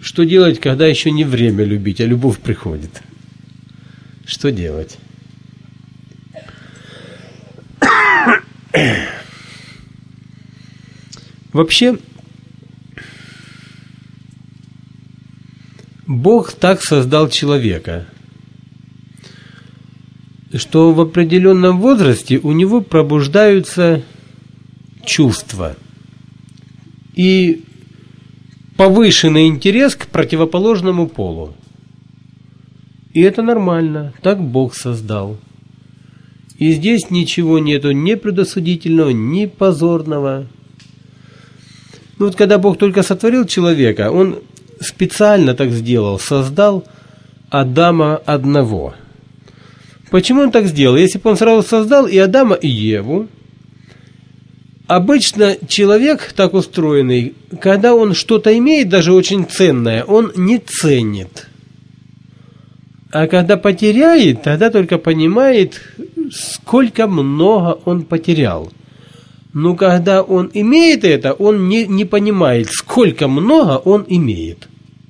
Что делать, когда еще не время любить, а любовь приходит? Что делать? Вообще, Бог так создал человека, что в определенном возрасте у него пробуждаются чувства и повышенный интерес к противоположному полу. И это нормально, так Бог создал. И здесь ничего нету ни предосудительного, ни позорного. Ну вот когда Бог только сотворил человека, Он специально так сделал, создал Адама одного. Почему Он так сделал? Если бы Он сразу создал и Адама, и Еву, обычно человек так устроенный, когда он что-то имеет, даже очень ценное, он не ценит. А когда потеряет, тогда только понимает, сколько много он потерял. Но когда он имеет это, он не понимает, сколько много он имеет.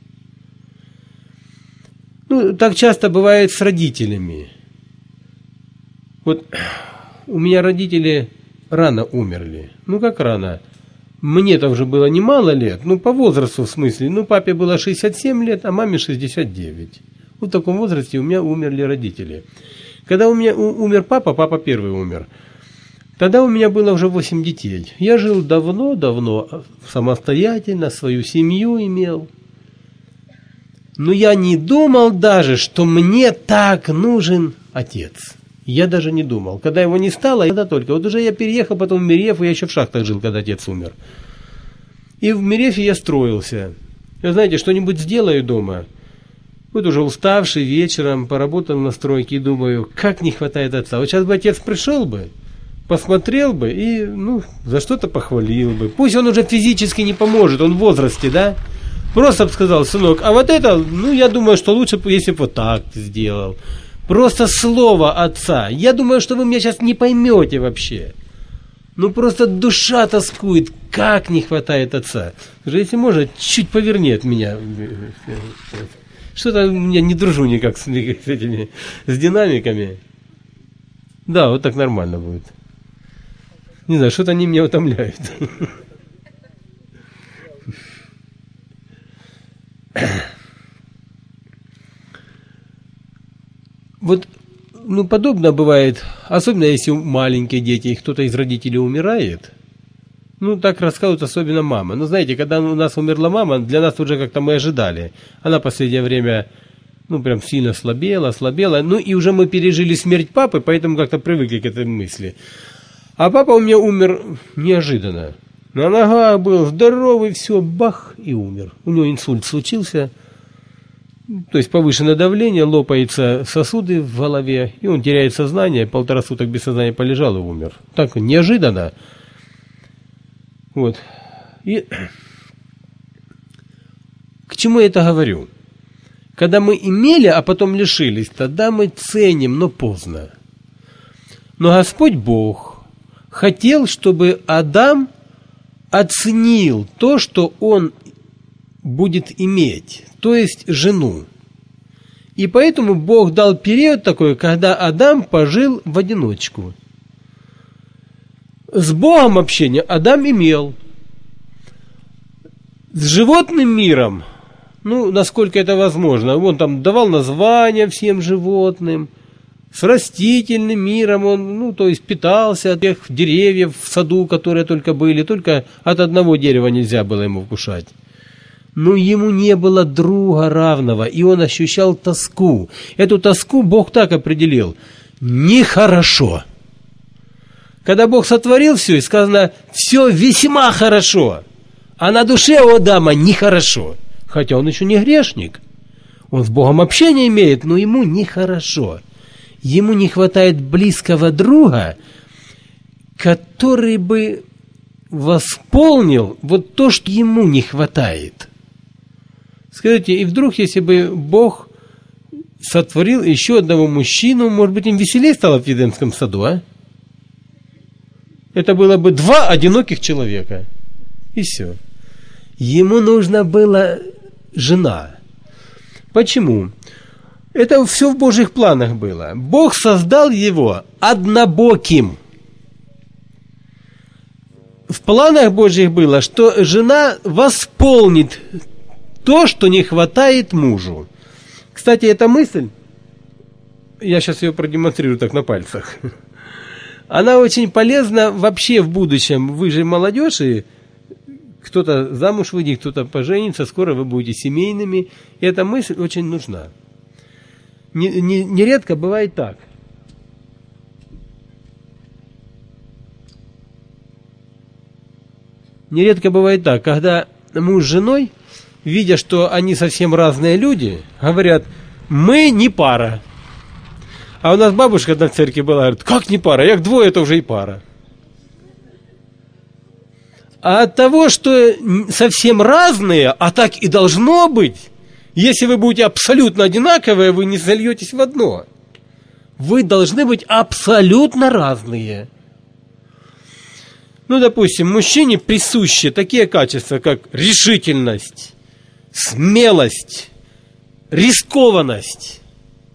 Ну, так часто бывает с родителями. Вот у меня родители рано умерли. Ну, как рано? Мне-то уже было немало лет, ну, по возрасту в смысле. Ну, папе было 67 лет, а маме 69. Вот в таком возрасте у меня умерли родители. Когда у меня умер папа первый умер, тогда у меня было уже 8 детей. Я жил давно, самостоятельно, свою семью имел. Но я не думал даже, что мне так нужен отец. Я даже не думал. Когда его не стало, тогда только. Вот уже я переехал потом в Мерефу, я еще в шахтах жил, когда отец умер. И в Мерефе я строился. Вы знаете, что-нибудь сделаю дома. Вот уже уставший вечером, поработал на стройке и думаю, как не хватает отца. Вот сейчас бы отец пришел бы, посмотрел бы и, ну, за что-то похвалил бы. Пусть он уже физически не поможет, он в возрасте, да? Просто бы сказал, сынок, а вот это, ну, я думаю, что лучше, если бы вот так ты сделал. Просто слово отца. Я думаю, что вы меня сейчас не поймете вообще. Ну, просто душа тоскует, как не хватает отца. Скажи, если можно, чуть поверни от меня. Что-то я не дружу никак с этими, с динамиками. Да, вот так нормально будет. Не знаю, что-то они меня утомляют. Вот, ну, подобно бывает, особенно если маленькие дети, кто-то из родителей умирает. Ну, так рассказывают, особенно мама. Ну, знаете, когда у нас умерла мама, для нас уже как-то мы ожидали. Она в последнее время, ну, прям сильно слабела. Ну, и уже мы пережили смерть папы, поэтому как-то привыкли к этой мысли. А папа у меня умер неожиданно. На ногах был здоровый, все, бах, и умер. У него инсульт случился. То есть повышенное давление, лопаются сосуды в голове, и он теряет сознание, 1,5 суток без сознания полежал и умер. Так неожиданно. Вот. И к чему я это говорю? Когда мы имели, а потом лишились, тогда мы ценим, но поздно. Но Господь Бог хотел, чтобы Адам оценил то, что он будет иметь, то есть жену. И поэтому Бог дал период такой, когда Адам пожил в одиночку. С Богом общение Адам имел. С животным миром, ну, насколько это возможно, он там давал названия всем животным. С растительным миром он, ну, то есть питался от тех деревьев в саду, которые только были, только от одного дерева нельзя было ему вкушать. Но ему не было друга равного, и он ощущал тоску. Эту тоску Бог так определил: нехорошо. Когда Бог сотворил все, и сказано, все весьма хорошо, а на душе у Адама нехорошо. Хотя он еще не грешник. Он с Богом общение имеет, но ему нехорошо. Ему не хватает близкого друга, который бы восполнил вот то, что ему не хватает. Скажите, и вдруг, если бы Бог сотворил еще одного мужчину, может быть, им веселее стало в Едемском саду, а? Это было бы 2 одиноких человека. И все. Ему нужно было жена. Почему? Это все в Божьих планах было. Бог создал его однобоким. В планах Божьих было, что жена восполнит то, что не хватает мужу. Кстати, эта мысль, я сейчас ее продемонстрирую так на пальцах, она очень полезна вообще в будущем. Вы же молодежь, и кто-то замуж выйдет, кто-то поженится, скоро вы будете семейными. И эта мысль очень нужна. Нередко бывает так. Нередко бывает так, когда муж с женой, видя, что они совсем разные люди, говорят: мы не пара. А у нас бабушка одна в церкви была, говорит: как не пара? Як двое, это уже и пара. А от того, что совсем разные, а так и должно быть, если вы будете абсолютно одинаковые, вы не сольетесь в одно. Вы должны быть абсолютно разные. Ну, допустим, мужчине присущи такие качества, как решительность, смелость, рискованность,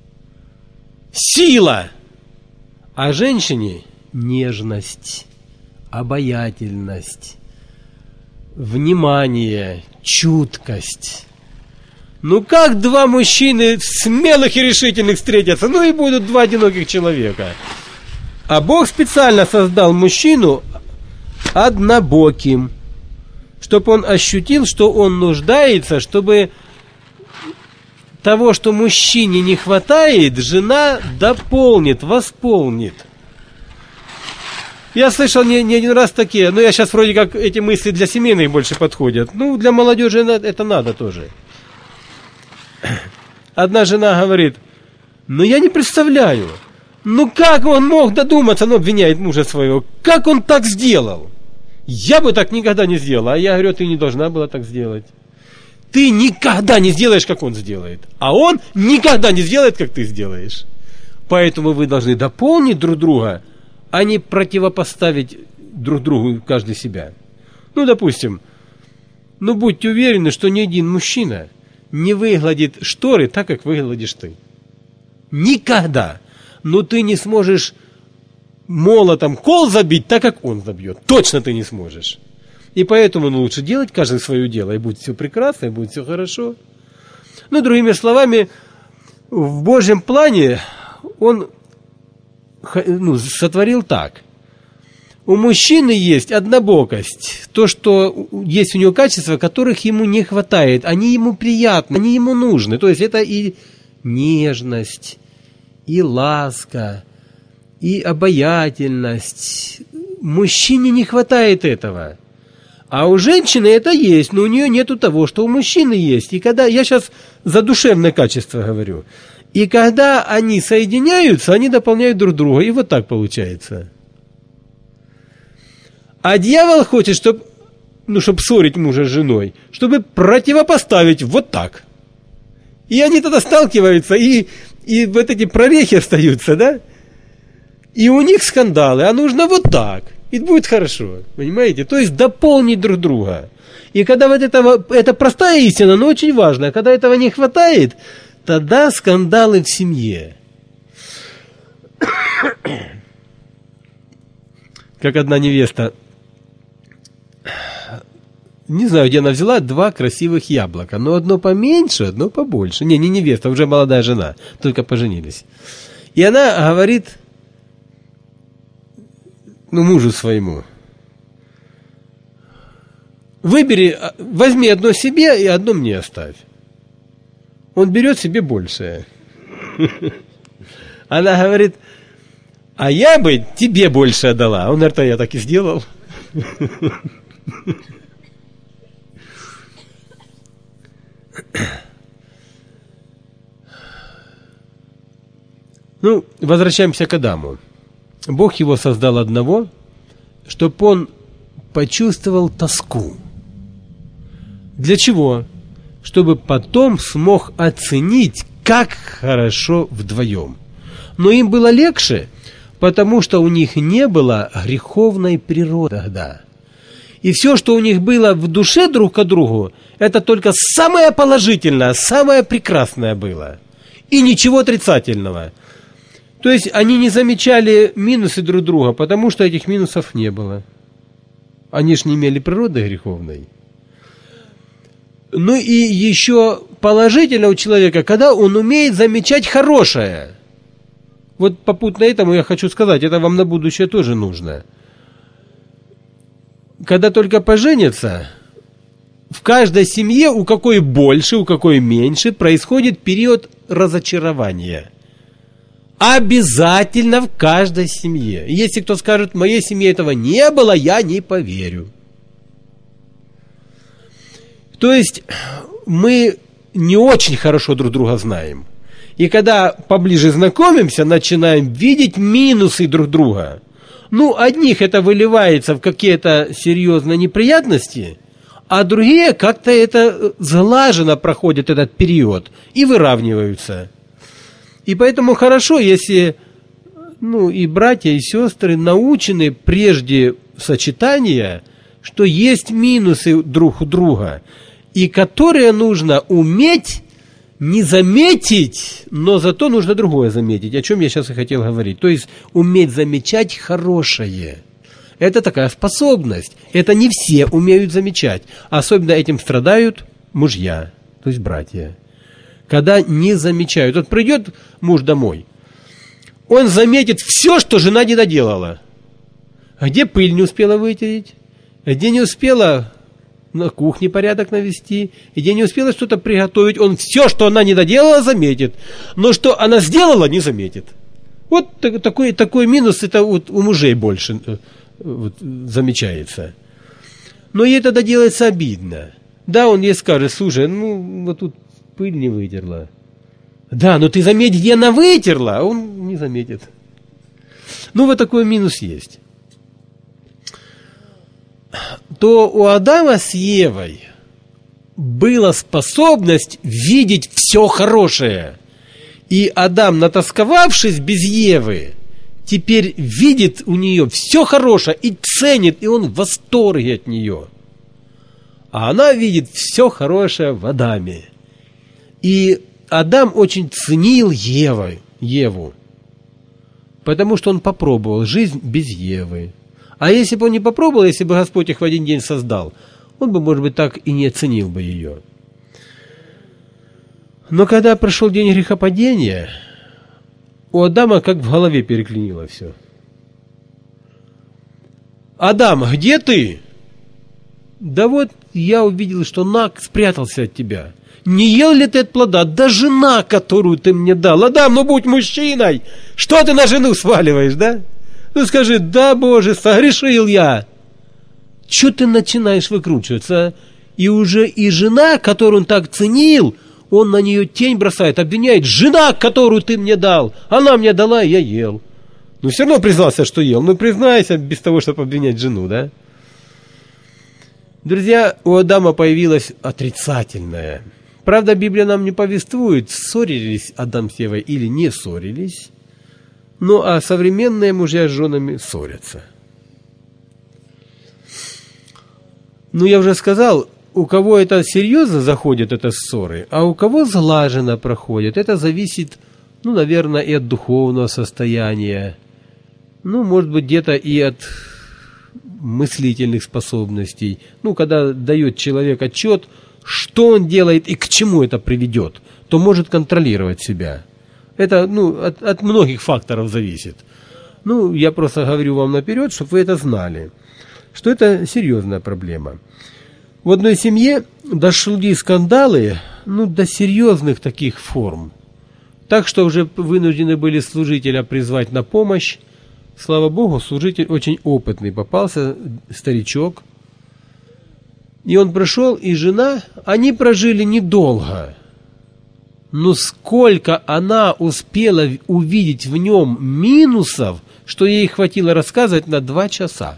сила, а женщине нежность, обаятельность, внимание, чуткость. Ну как два мужчины смелых и решительных встретятся? Ну и будут два одиноких человека. А Бог специально создал мужчину однобоким, чтобы он ощутил, что он нуждается, чтобы того, что мужчине не хватает, жена дополнит, восполнит. Я слышал не один раз такие, но я сейчас вроде как эти мысли для семейных больше подходят. Ну, для молодежи это надо тоже. Одна жена говорит: ну я не представляю, ну как он мог додуматься, она обвиняет мужа своего, как он так сделал? Я бы так никогда не сделала. А я говорю: ты не должна была так сделать. Ты никогда не сделаешь, как он сделает. А он никогда не сделает, как ты сделаешь. Поэтому вы должны дополнить друг друга, а не противопоставить друг другу каждый себя. Ну, допустим, будьте уверены, что ни один мужчина не выгладит шторы так, как выгладишь ты. Никогда. Но ты не сможешь молотом кол забить так, как он забьет. Точно ты не сможешь. И поэтому лучше делать каждый свое дело, и будет все прекрасно, и будет все хорошо. Ну, другими словами, в Божьем плане он сотворил так. У мужчины есть однобокость, то, что есть у него качества, которых ему не хватает, они ему приятны, они ему нужны. То есть это и нежность, и ласка, и обаятельность. Мужчине не хватает этого. А у женщины это есть, но у нее нету того, что у мужчины есть. И когда, я сейчас за душевное качество говорю, и когда они соединяются, они дополняют друг друга, и вот так получается. А дьявол хочет, чтобы ссорить мужа с женой, чтобы противопоставить вот так. И они тогда сталкиваются, и вот эти прорехи остаются, да? И у них скандалы, а нужно вот так. И будет хорошо, понимаете? То есть дополнить друг друга. И когда вот это простая истина, но очень важная, когда этого не хватает, тогда скандалы в семье. Как одна невеста, не знаю, где она взяла, 2 красивых яблока, но одно поменьше, одно побольше. Не невеста, уже молодая жена, только поженились. И она говорит мужу своему: возьми одно себе и одно мне оставь. Он берет себе большее. Она говорит: а я бы тебе больше отдала. Он говорит: а я так и сделал. Возвращаемся к Адаму. Бог его создал одного, чтобы он почувствовал тоску. Для чего? Чтобы потом смог оценить, как хорошо вдвоем. Но им было легче, потому что у них не было греховной природы тогда. И все, что у них было в душе друг к другу, это только самое положительное, самое прекрасное было. И ничего отрицательного. То есть они не замечали минусы друг друга, потому что этих минусов не было. Они ж не имели природы греховной. Ну и еще положительно у человека, когда он умеет замечать хорошее. Вот попутно этому я хочу сказать, это вам на будущее тоже нужно. Когда только поженятся, в каждой семье, у какой больше, у какой меньше, происходит период разочарования. Обязательно в каждой семье. Если кто скажет, в моей семье этого не было, я не поверю. То есть мы не очень хорошо друг друга знаем. И когда поближе знакомимся, начинаем видеть минусы друг друга. Ну, одних это выливается в какие-то серьезные неприятности, а другие как-то это сглаженно проходят этот период и выравниваются. И поэтому хорошо, если и братья, и сестры научены прежде сочетания, что есть минусы друг у друга, и которые нужно уметь не заметить, но зато нужно другое заметить, о чем я сейчас и хотел говорить. То есть уметь замечать хорошее. Это такая способность. Это не все умеют замечать. Особенно этим страдают мужья, то есть братья. Когда не замечают. Вот придет муж домой, он заметит все, что жена не доделала. Где пыль не успела вытереть, где не успела на кухне порядок навести, где не успела что-то приготовить, он все, что она не доделала, заметит. Но что она сделала, не заметит. Вот такой минус, это вот у мужей больше замечается. Но ей тогда делается обидно. Да, он ей скажет, слушай, вот тут пыль не вытерла. Да, но ты заметь, где она вытерла, а он не заметит. Вот такой минус есть. То у Адама с Евой была способность видеть все хорошее. И Адам, натосковавшись без Евы, теперь видит у нее все хорошее и ценит, и он в восторге от нее. А она видит все хорошее в Адаме. И Адам очень ценил Еву, потому что он попробовал жизнь без Евы. А если бы он не попробовал, если бы Господь их в один день создал, он бы, может быть, так и не оценил бы ее. Но когда пришел день грехопадения, у Адама как в голове переклинило все. Адам, где ты? Да вот я увидел, что Наг спрятался от тебя. Не ел ли ты от плода? Да жена, которую ты мне дал. Адам, будь мужчиной. Что ты на жену сваливаешь, да? Скажи, да, Боже, согрешил я. Чего ты начинаешь выкручиваться? И уже и жена, которую он так ценил, он на нее тень бросает, обвиняет. Жена, которую ты мне дал, она мне дала, и я ел. Все равно признался, что ел. Признайся, без того, чтобы обвинять жену, да? Друзья, у Адама появилось отрицательное. Правда, Библия нам не повествует, ссорились Адам с Евой или не ссорились. А современные мужья с женами ссорятся. Я уже сказал, у кого это серьезно заходит, это ссоры, а у кого сглаженно проходит. Это зависит, наверное, и от духовного состояния. Может быть, где-то и от мыслительных способностей. Когда дает человек отчет, что он делает и к чему это приведет, то может контролировать себя. Это от многих факторов зависит. Я просто говорю вам наперед, чтобы вы это знали, что это серьезная проблема. В одной семье дошли скандалы до серьезных таких форм. Так что уже вынуждены были служителя призвать на помощь. Слава Богу, служитель очень опытный попался, старичок. И он пришел, и жена, они прожили недолго. Но сколько она успела увидеть в нем минусов, что ей хватило рассказывать на 2 часа.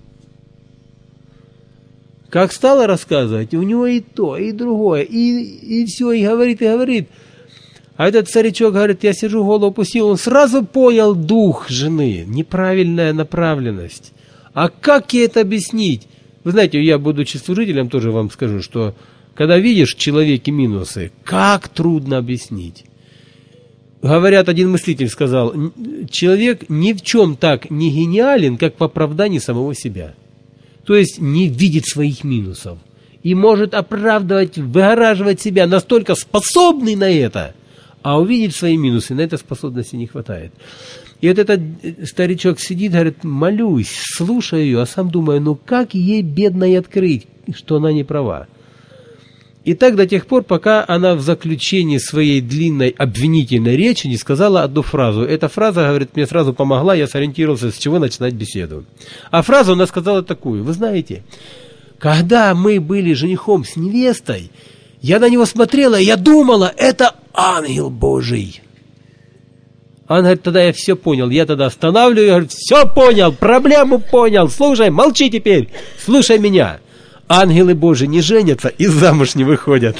Как стала рассказывать, у него и то, и другое, и все, и говорит. А этот старичок говорит, я сижу, голову опустил, он сразу понял дух жены, неправильная направленность. А как ей это объяснить? Вы знаете, я, будучи служителем, тоже вам скажу, что когда видишь в человеке минусы, как трудно объяснить. Говорят, один мыслитель сказал, человек ни в чем так не гениален, как в оправдании самого себя. То есть не видит своих минусов. И может оправдывать, выгораживать себя, настолько способный на это, а увидеть свои минусы, на это способности не хватает. И вот этот старичок сидит, говорит, молюсь, слушаю ее, а сам думаю, ну как ей бедной открыть, что она не права. И так до тех пор, пока она в заключении своей длинной обвинительной речи не сказала одну фразу. Эта фраза, говорит, мне сразу помогла, я сориентировался, с чего начинать беседу. А фразу она сказала такую, вы знаете, когда мы были женихом с невестой, я на него смотрела, и я думала, это ангел Божий. Он говорит, тогда я все понял. Я тогда останавливаю, говорю, все понял, проблему понял, слушай, молчи теперь, слушай меня. Ангелы Божии не женятся и замуж не выходят.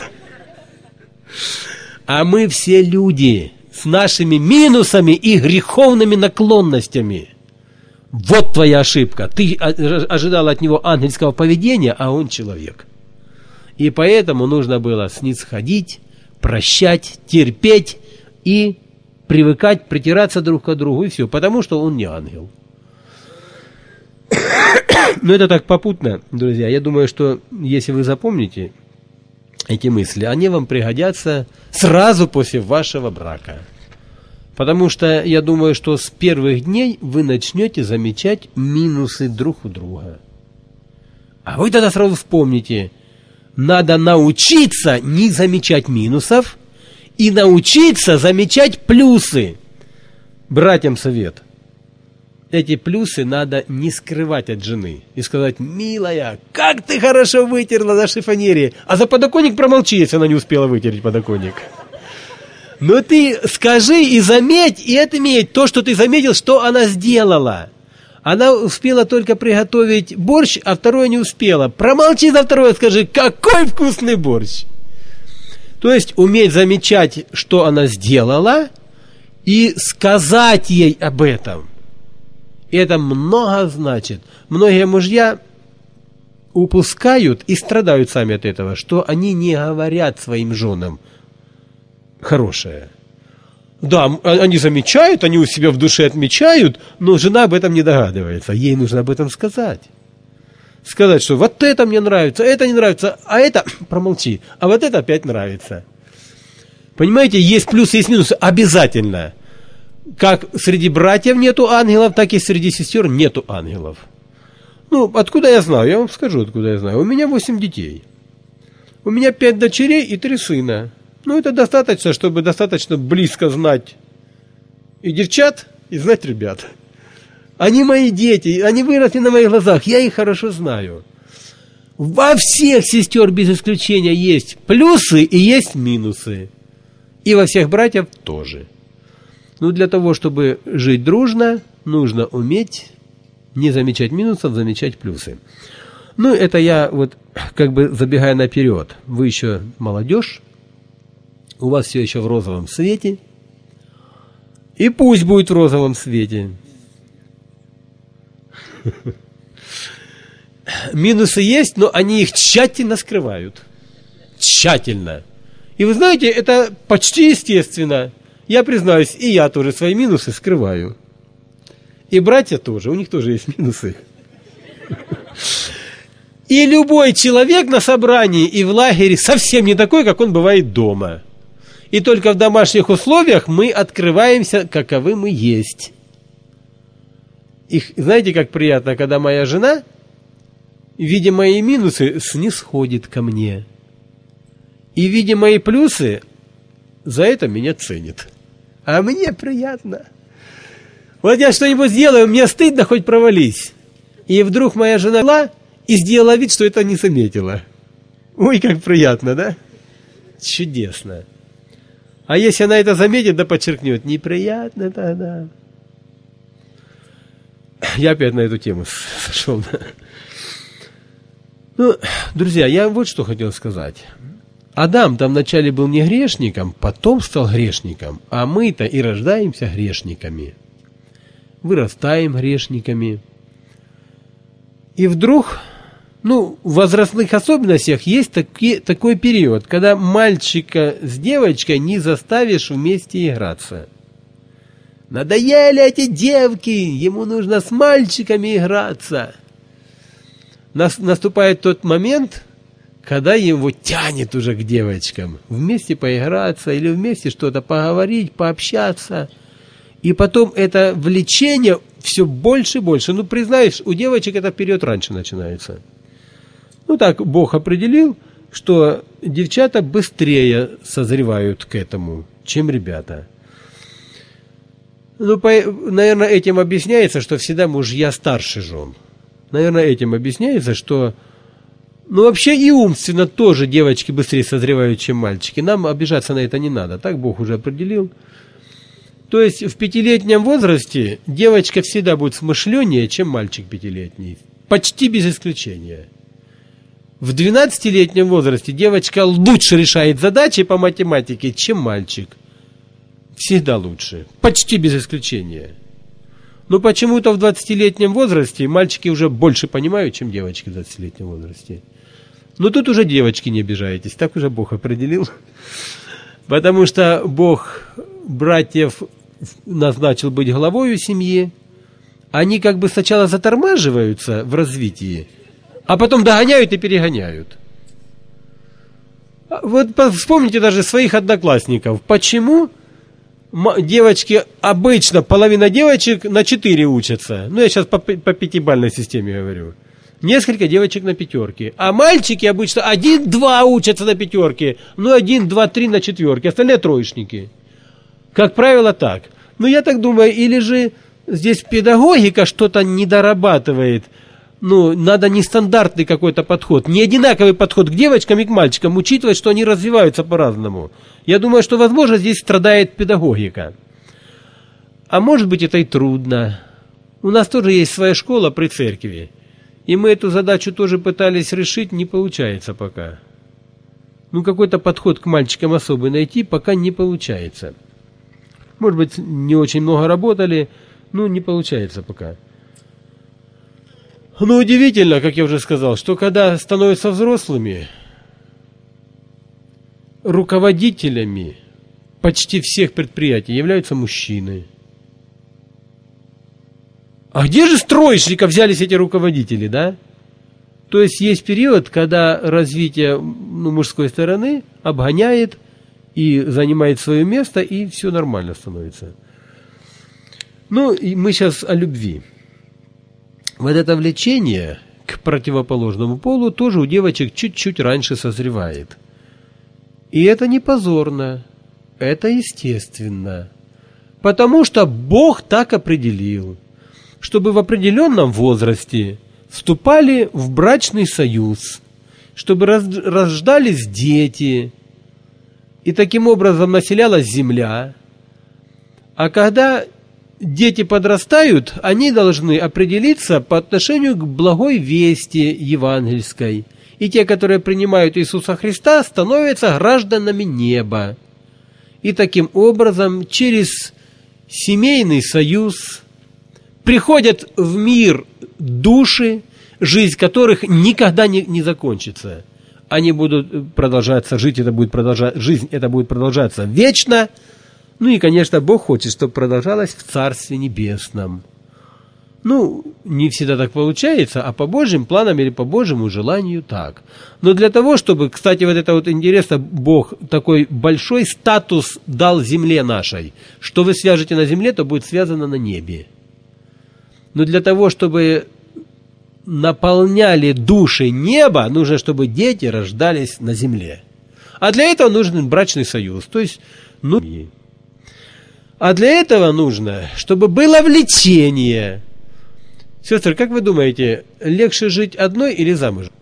А мы все люди с нашими минусами и греховными наклонностями. Вот твоя ошибка. Ты ожидал от него ангельского поведения, а он человек. И поэтому нужно было снисходить, прощать, терпеть и привыкать, притираться друг к другу, и все, потому что он не ангел. Но это так попутно, друзья. Я думаю, что если вы запомните эти мысли, они вам пригодятся сразу после вашего брака. Потому что я думаю, что с первых дней вы начнете замечать минусы друг у друга. А вы тогда сразу вспомните, надо научиться не замечать минусов и научиться замечать плюсы. Братьям совет. Эти плюсы надо не скрывать от жены и сказать, милая, как ты хорошо вытерла на шифонере, а за подоконник промолчи, если она не успела вытереть подоконник. Но ты скажи и заметь, и отметь то, что ты заметил, что она сделала. Она успела только приготовить борщ, а второе не успела. Промолчи за второе, скажи, какой вкусный борщ. То есть уметь замечать, что она сделала, и сказать ей об этом. Это много значит. Многие мужья упускают и страдают сами от этого, что они не говорят своим женам хорошее. Да, они замечают, они у себя в душе отмечают, но жена об этом не догадывается. Ей нужно об этом сказать. Сказать, что вот это мне нравится, это не нравится, а это промолчи, а вот это опять нравится. Понимаете, есть плюсы, есть минусы. Обязательно. Как среди братьев нету ангелов, так и среди сестер нету ангелов. Ну, откуда я знаю? Я вам скажу, откуда я знаю. У меня 8 детей. У меня 5 дочерей и 3 сына. Ну, это достаточно, чтобы достаточно близко знать и девчат, и знать ребят. Они мои дети, они выросли на моих глазах, я их хорошо знаю. Во всех сестер без исключения есть плюсы и есть минусы. И во всех братьев тоже. Но для того, чтобы жить дружно, нужно уметь не замечать минусов, замечать плюсы. Ну, это я вот как бы забегая наперед. Вы еще молодежь, у вас все еще в розовом цвете. И пусть будет в розовом цвете. Минусы есть, но они их тщательно скрывают. Тщательно. И вы знаете, это почти естественно. Я признаюсь, и я тоже свои минусы скрываю. И братья тоже, у них тоже есть минусы. И любой человек на собрании и в лагере совсем не такой, как он бывает дома. И только в домашних условиях мы открываемся, каковы мы есть. И знаете, как приятно, когда моя жена, видя мои минусы, снисходит ко мне. И, видя мои плюсы, за это меня ценит. А мне приятно. Вот я что-нибудь сделаю, мне стыдно, хоть провались. И вдруг моя жена была и сделала вид, что это не заметила. Ой, как приятно, да? Чудесно. А если она это заметит, да подчеркнет, неприятно тогда. Я опять на эту тему сошел. Ну, друзья, я вот что хотел сказать. Адам там вначале был не грешником, потом стал грешником, а мы-то и рождаемся грешниками. Вырастаем грешниками. И вдруг в возрастных особенностях есть такой период, когда мальчика с девочкой не заставишь вместе играться. Надоели эти девки, ему нужно с мальчиками играться. Наступает тот момент, когда его тянет уже к девочкам. Вместе поиграться или вместе что-то поговорить, пообщаться. И потом это влечение все больше и больше. Признаюсь, у девочек это период раньше начинается. Так Бог определил, что девчата быстрее созревают к этому, чем ребята. Наверное, этим объясняется, что всегда мужья старше жен. Наверное, этим объясняется, что... вообще и умственно тоже девочки быстрее созревают, чем мальчики. Нам обижаться на это не надо. Так Бог уже определил. То есть в 5-летнем возрасте девочка всегда будет смышленнее, чем мальчик 5-летний. Почти без исключения. В 12-летнем возрасте девочка лучше решает задачи по математике, чем мальчик. Всегда лучше. Почти без исключения. Но почему-то в 20-летнем возрасте мальчики уже больше понимают, чем девочки в 20-летнем возрасте. Тут уже девочки не обижайтесь. Так уже Бог определил. Потому что Бог братьев назначил быть главою семьи. Они как бы сначала затормаживаются в развитии, а потом догоняют и перегоняют. Вспомните даже своих одноклассников. Почему девочки, обычно половина девочек на 4 учатся. Я сейчас по 5-бальной системе говорю. Несколько девочек на 5. А мальчики обычно 1-2 учатся на 5. 1, 2, 3 на 4. Остальные троечники. Как правило, так. Я так думаю, или же здесь педагогика что-то не дорабатывает. Надо нестандартный какой-то подход. Не одинаковый подход к девочкам и к мальчикам, учитывая, что они развиваются по-разному. Я думаю, что, возможно, здесь страдает педагогика. А может быть, это и трудно. У нас тоже есть своя школа при церкви. И мы эту задачу тоже пытались решить, не получается пока. Какой-то подход к мальчикам особый найти пока не получается. Может быть, не очень много работали, не получается пока. Удивительно, как я уже сказал, что когда становятся взрослыми, руководителями почти всех предприятий являются мужчины. А где же строечников взялись эти руководители, да? То есть есть период, когда развитие мужской стороны обгоняет и занимает свое место, и все нормально становится. И мы сейчас о любви. Это влечение к противоположному полу тоже у девочек чуть-чуть раньше созревает. И это не позорно, это естественно. Потому что Бог так определил, чтобы в определенном возрасте вступали в брачный союз, чтобы рождались дети, и таким образом населялась земля. А когда дети подрастают, они должны определиться по отношению к благой вести евангельской. И те, которые принимают Иисуса Христа, становятся гражданами неба. И таким образом через семейный союз приходят в мир души, жизнь которых никогда не закончится. Они будут продолжаться, жизнь это будет продолжаться вечно. И, конечно, Бог хочет, чтобы продолжалось в Царстве Небесном. Не всегда так получается, а по Божьим планам или по Божьему желанию так. Но для того, чтобы, кстати, это интересно, Бог такой большой статус дал земле нашей. Что вы свяжете на земле, то будет связано на небе. Но для того, чтобы наполняли души неба, нужно, чтобы дети рождались на земле. А для этого нужен брачный союз. То есть, а для этого нужно, чтобы было влечение. Сестры, как вы думаете, легче жить одной или замужем?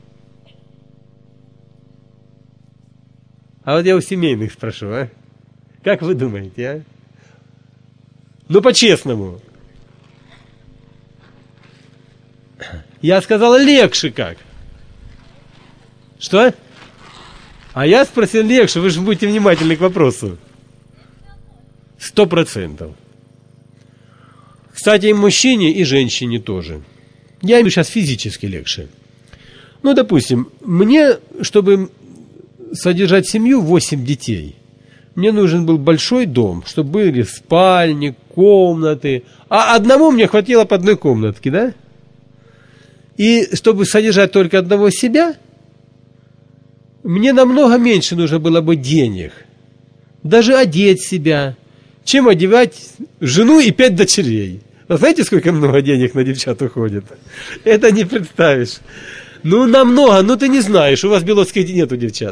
А я у семейных спрошу, Как вы думаете, по-честному. Я сказал, легче как. Что? А я спросил легче, вы же будете внимательны к вопросу. 100%. Кстати, и мужчине, и женщине тоже. Я имею в виду сейчас физически легче. Ну, допустим, мне, чтобы содержать семью, 8 детей, мне нужен был большой дом, чтобы были спальни, комнаты. А одному мне хватило по одной комнатке, да? И чтобы содержать только одного себя, мне намного меньше нужно было бы денег. Даже одеть себя, чем одевать жену и 5 дочерей. А знаете, сколько много денег на девчат уходит? Это не представишь. Ну, намного, ну ты не знаешь, у вас белорусских нету девчат.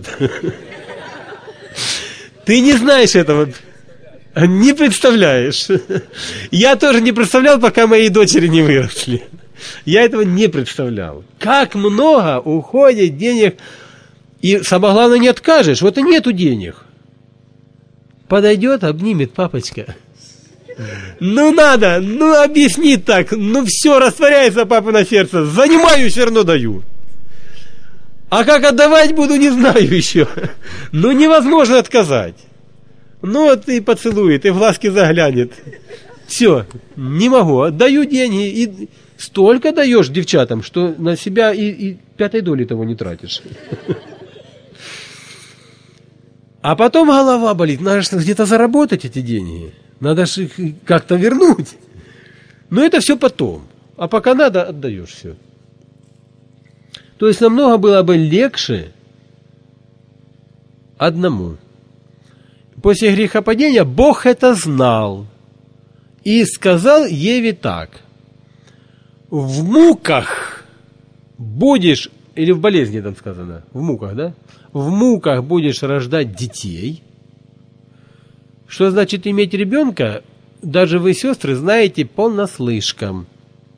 Ты не знаешь этого, не представляешь. Я тоже не представлял, пока мои дочери не выросли. Я этого не представлял. Как много уходит денег, и самое главное, не откажешь, вот и нету денег. Подойдет, обнимет папочка. Ну надо, ну объясни так, ну все, растворяется папа на сердце, занимаю, все равно даю. А как отдавать буду, не знаю еще. Ну невозможно отказать. Ну вот и поцелует, и в глазки заглянет. Все, не могу, отдаю деньги, и столько даешь девчатам, что на себя и 5 доли того не тратишь. А потом голова болит, надо же где-то заработать эти деньги. Надо же их как-то вернуть. Но это все потом. А пока надо, отдаешь все. То есть намного было бы легче одному. После грехопадения Бог это знал. И сказал Еве так. В муках будешь, или в болезни там сказано, в муках, да? В муках будешь рождать детей. Что значит иметь ребенка? Даже вы, сестры, знаете понаслышком.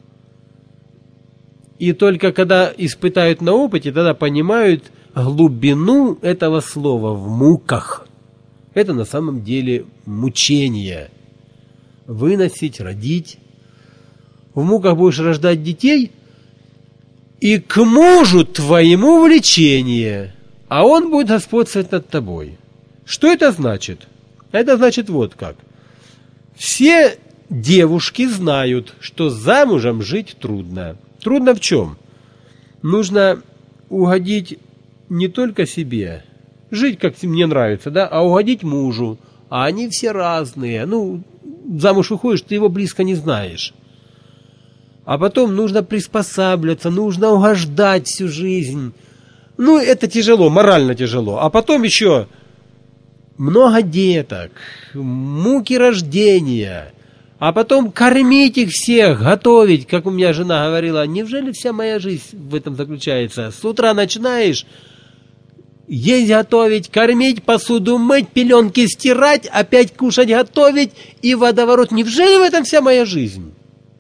И только когда испытают на опыте, тогда понимают глубину этого слова «в муках». Это на самом деле мучение. Выносить, родить. В муках будешь рождать детей, и к мужу твоему влечение, а он будет господствовать над тобой. Что это значит? Это значит вот как. Все девушки знают, что замужем жить трудно. Трудно в чем? Нужно угодить не только себе, жить как мне нравится, да, а угодить мужу. А они все разные. Ну, замуж уходишь, ты его близко не знаешь. А потом нужно приспосабливаться, нужно угождать всю жизнь. Ну, это тяжело, морально тяжело. А потом еще много деток, муки рождения. А потом кормить их всех, готовить, как у меня жена говорила. Неужели вся моя жизнь в этом заключается? С утра начинаешь есть готовить, кормить, посуду мыть, пеленки стирать, опять кушать, готовить и водоворот. Неужели в этом вся моя жизнь?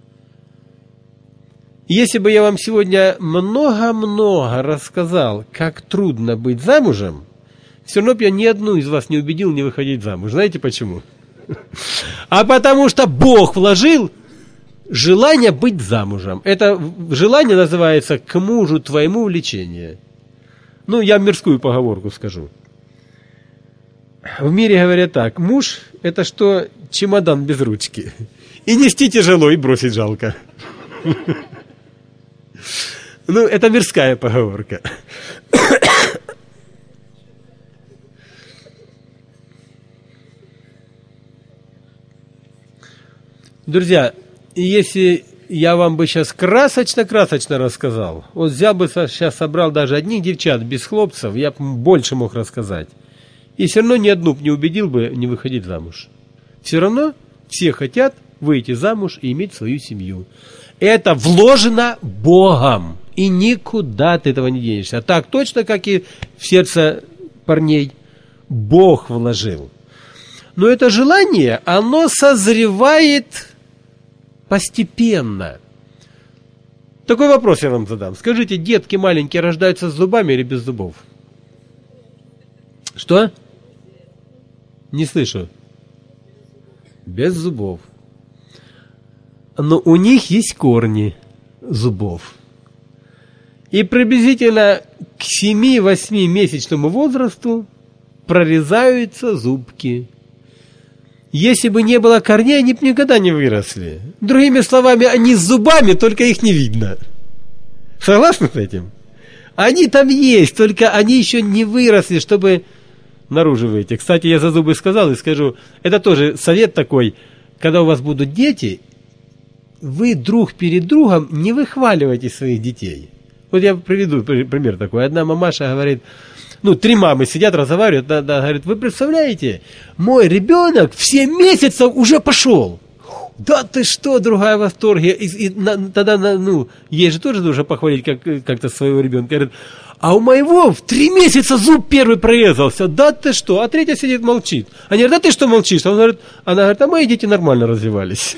Если бы я вам сегодня много-много рассказал, как трудно быть замужем, все равно бы я ни одну из вас не убедил не выходить замуж. Знаете почему? А потому что Бог вложил желание быть замужем. Это желание называется «к мужу твоему влечение». Ну, я мирскую поговорку скажу. В мире говорят так: муж – это что чемодан без ручки. И нести тяжело, и бросить жалко. Ну, это мирская поговорка. Друзья, если я вам бы сейчас красочно рассказал, вот взял бы сейчас, собрал даже одних девчат без хлопцев, я бы больше мог рассказать. И все равно ни одну не убедил бы не выходить замуж. Все равно все хотят выйти замуж и иметь свою семью. Это вложено Богом, и никуда ты этого не денешься. Так точно, как и в сердце парней, Бог вложил. Но это желание, оно созревает постепенно. Такой вопрос я вам задам. Скажите, детки маленькие рождаются с зубами или без зубов? Что? Не слышу. Без зубов. Но у них есть корни зубов. И приблизительно к 7-8 месячному возрасту прорезаются зубки. Если бы не было корней, они бы никогда не выросли. Другими словами, они с зубами, только их не видно. Согласны с этим? Они там есть, только они еще не выросли, чтобы наружу выйти. Кстати, я за зубы сказал и скажу, это тоже совет такой, когда у вас будут дети, вы друг перед другом не выхваливайте своих детей. Вот я приведу пример такой. Одна мамаша говорит, 3 мамы сидят, разговаривают, она говорит, вы представляете, мой ребенок в 7 месяцев уже пошел. Да ты что, другая в восторге. Тогда, ей же тоже нужно похвалить как-то своего ребенка. Говорит, а у моего в 3 месяца зуб первый прорезался. Да ты что? А третья сидит, молчит. Они говорят, да ты что молчишь? Она говорит, а мои дети нормально развивались.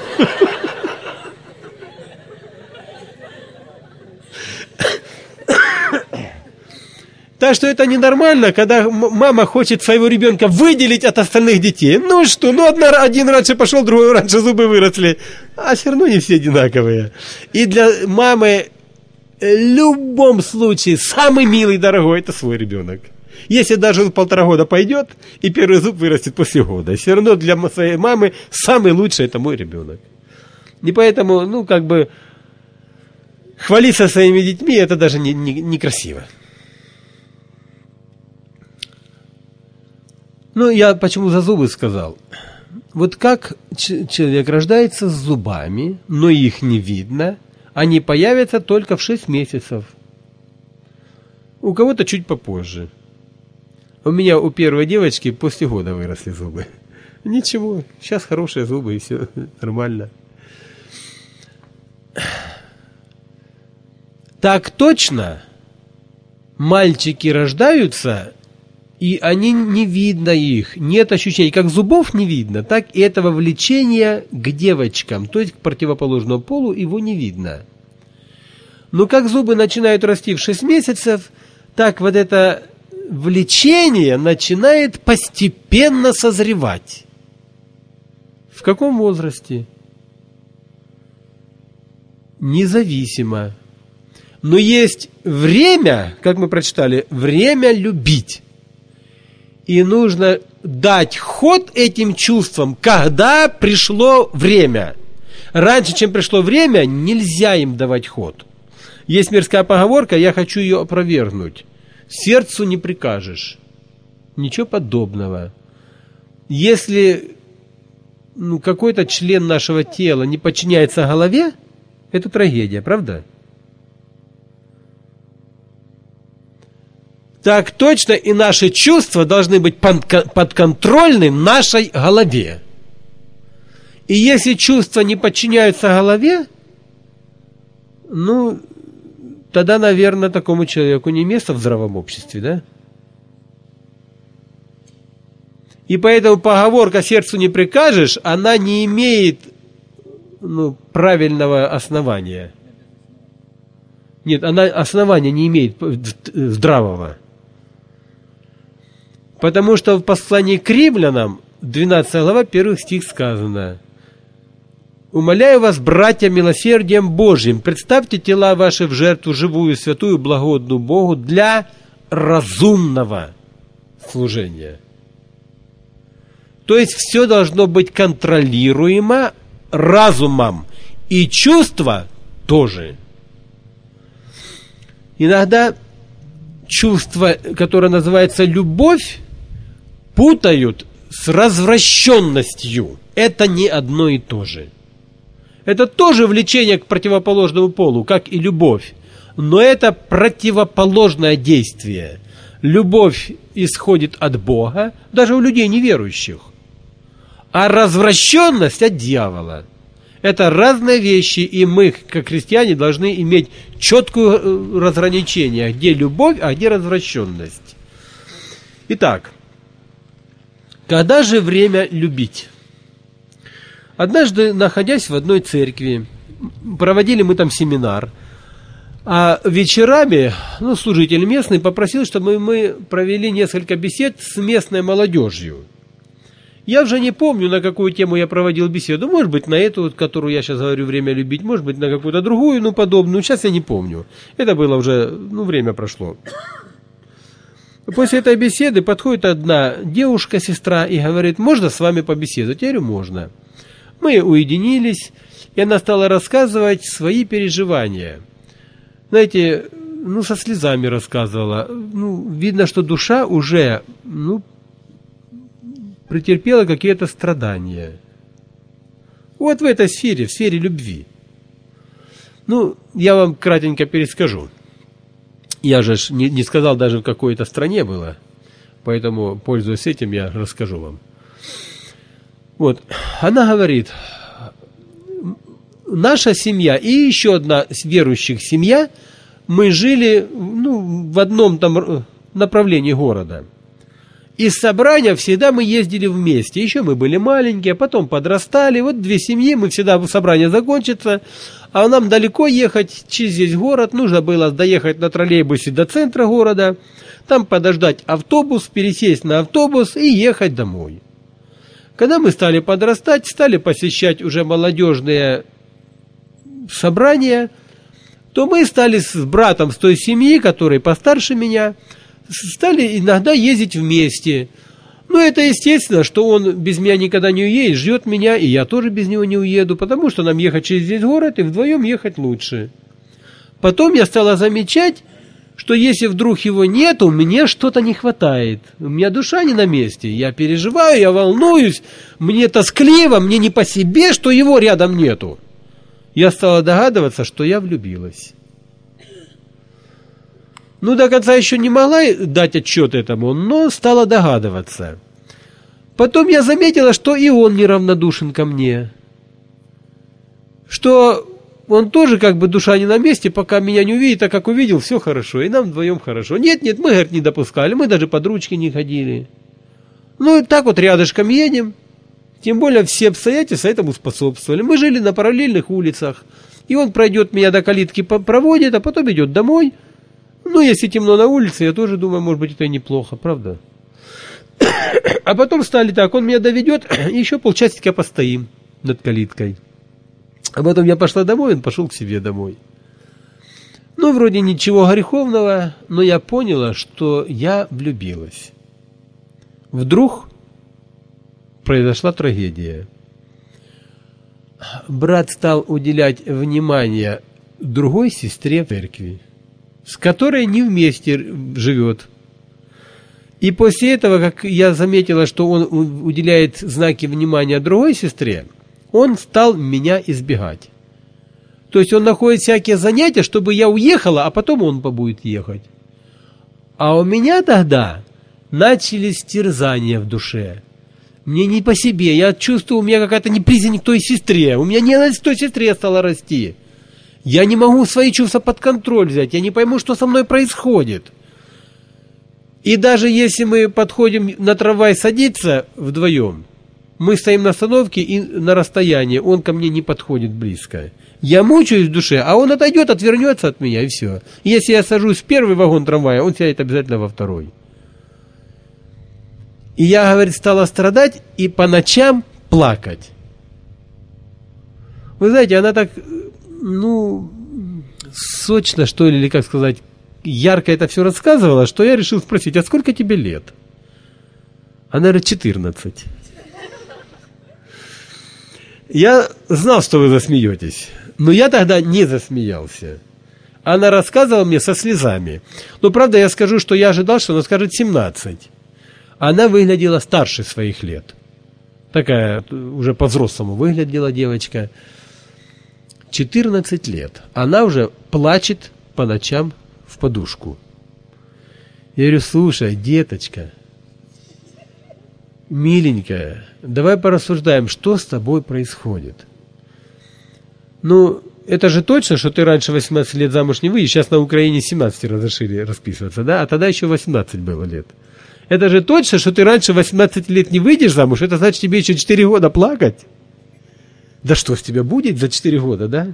Так что это ненормально, когда мама хочет своего ребенка выделить от остальных детей. Ну что, один раньше пошел, другой раньше зубы выросли. А все равно не все одинаковые. И для мамы в любом случае самый милый, дорогой, это свой ребенок. Если даже 1,5 года пойдет, и первый зуб вырастет после года, все равно для своей мамы самый лучший это мой ребенок. И поэтому, хвалиться своими детьми, это даже не красиво. Я почему за зубы сказал? Вот как человек рождается с зубами, но их не видно, они появятся только в 6 месяцев. У кого-то чуть попозже. У меня у первой девочки после года выросли зубы. Ничего, сейчас хорошие зубы и все нормально. Так точно, мальчики рождаются, и они не видно их, нет ощущений, как зубов не видно, так и этого влечения к девочкам, то есть к противоположному полу, его не видно. Но как зубы начинают расти в 6 месяцев, так вот это влечение начинает постепенно созревать. В каком возрасте? Независимо. Но есть время, как мы прочитали, время любить. И нужно дать ход этим чувствам, когда пришло время. Раньше, чем пришло время, нельзя им давать ход. Есть мирская поговорка, я хочу ее опровергнуть. Сердцу не прикажешь. Ничего подобного. Если какой-то член нашего тела не подчиняется голове, это трагедия, правда? Так точно и наши чувства должны быть подконтрольны нашей голове. И если чувства не подчиняются голове, тогда, наверное, такому человеку не место в здравом обществе, да? И поэтому поговорка «сердцу не прикажешь», она не имеет правильного основания. Нет, она основания не имеет здравого. Потому что в послании к римлянам, 12 глава, 1 стих сказано: «Умоляю вас, братья, милосердием Божьим, представьте тела ваши в жертву живую, святую, благодную Богу для разумного служения». То есть все должно быть контролируемо разумом, и чувства тоже. Иногда чувство, которое называется любовь, путают с развращенностью. Это не одно и то же. Это тоже влечение к противоположному полу, как и любовь. Но это противоположное действие. Любовь исходит от Бога, даже у людей неверующих. А развращенность от дьявола. Это разные вещи, и мы, как христиане, должны иметь четкое разграничение, где любовь, а где развращенность. Итак, когда же время любить? Однажды, находясь в одной церкви, проводили мы там семинар, а вечерами, служитель местный попросил, чтобы мы провели несколько бесед с местной молодежью. Я уже не помню, на какую тему я проводил беседу. Может быть, на эту, которую я сейчас говорю, время любить. Может быть, на какую-то другую, подобную. Сейчас я не помню. Это было уже, время прошло. После этой беседы подходит одна девушка, сестра, и говорит: можно с вами побеседовать? Я говорю: можно. Мы уединились, и она стала рассказывать свои переживания. Знаете, со слезами рассказывала. Видно, что душа уже, претерпела какие-то страдания. Вот в этой сфере, в сфере любви. Я вам кратенько перескажу. Я же не сказал, даже в какой это стране было. Поэтому, пользуясь этим, я расскажу вам. Вот, она говорит, наша семья и еще одна из верующих семья, мы жили в одном там направлении города. Из собрания всегда мы ездили вместе. Еще мы были маленькие, потом подрастали. Вот две семьи, мы всегда собрание закончится. А нам далеко ехать через весь город. Нужно было доехать на троллейбусе до центра города. Там подождать автобус, пересесть на автобус и ехать домой. Когда мы стали подрастать, стали посещать уже молодежные собрания, то мы стали с братом с той семьи, который постарше меня, стали иногда ездить вместе. Это естественно, что он без меня никогда не уедет, ждет меня, и я тоже без него не уеду, потому что нам ехать через весь город, и вдвоем ехать лучше. Потом я стала замечать, что если вдруг его нету, мне что-то не хватает. У меня душа не на месте, я переживаю, я волнуюсь, мне тоскливо, мне не по себе, что его рядом нету. Я стала догадываться, что я влюбилась. До конца еще не могла дать отчет этому, но стала догадываться. Потом я заметила, что и он неравнодушен ко мне. Что он тоже душа не на месте, пока меня не увидит, а как увидел, все хорошо, и нам вдвоем хорошо. Нет, мы, говорит, не допускали, мы даже под ручки не ходили. И так вот рядышком едем. Тем более все обстоятельства этому способствовали. Мы жили на параллельных улицах, и он пройдет меня до калитки, проводит, а потом идет домой. Если темно на улице, я тоже думаю, может быть, это и неплохо, правда? А потом стали так, он меня доведет, и еще полчасика постоим над калиткой. А потом я пошла домой, он пошел к себе домой. Вроде ничего греховного, но я поняла, что я влюбилась. Вдруг произошла трагедия. Брат стал уделять внимание другой сестре в церкви, с которой не вместе живет. И после этого, как я заметила, что он уделяет знаки внимания другой сестре, он стал меня избегать. То есть он находит всякие занятия, чтобы я уехала, а потом он будет ехать. А у меня тогда начались терзания в душе. Мне не по себе, я чувствую, у меня какая-то неприязнь к той сестре, у меня ненависть к той сестре стала расти. Я не могу свои чувства под контроль взять, я не пойму, что со мной происходит. И даже если мы подходим на трамвай садиться вдвоем, мы стоим на остановке и на расстоянии, он ко мне не подходит близко. Я мучаюсь в душе, а он отойдет, отвернется от меня, и все. Если я сажусь в первый вагон трамвая, он сядет обязательно во второй. И я, говорит, стала страдать и по ночам плакать. Вы знаете, она так, сочно, что ли, или как сказать, ярко это все рассказывала, что я решил спросить, а сколько тебе лет? Она говорит, 14. Я знал, что вы засмеетесь, но я тогда не засмеялся. Она рассказывала мне со слезами. Но, правда, я скажу, что я ожидал, что она скажет 17. Она выглядела старше своих лет. Такая уже по-взрослому выглядела девочка. 14 лет. Она уже плачет по ночам в подушку. Я говорю, слушай, деточка, миленькая, давай порассуждаем, что с тобой происходит. Это же точно, что ты раньше 18 лет замуж не выйдешь. Сейчас на Украине 17 разрешили расписываться, да? А тогда еще 18 было лет. Это же точно, что ты раньше 18 лет не выйдешь замуж, это значит тебе еще 4 года плакать? Да что с тебя будет за 4 года, да?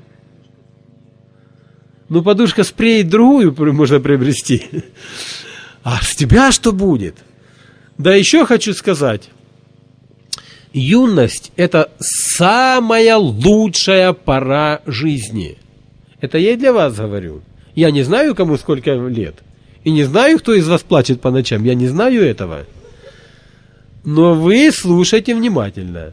Подушка спрей другую можно приобрести. А с тебя что будет? Да еще хочу сказать, юность – это самая лучшая пора жизни. Это я и для вас говорю. Я не знаю, кому сколько лет. И не знаю, кто из вас плачет по ночам. Я не знаю этого. Но вы слушайте внимательно.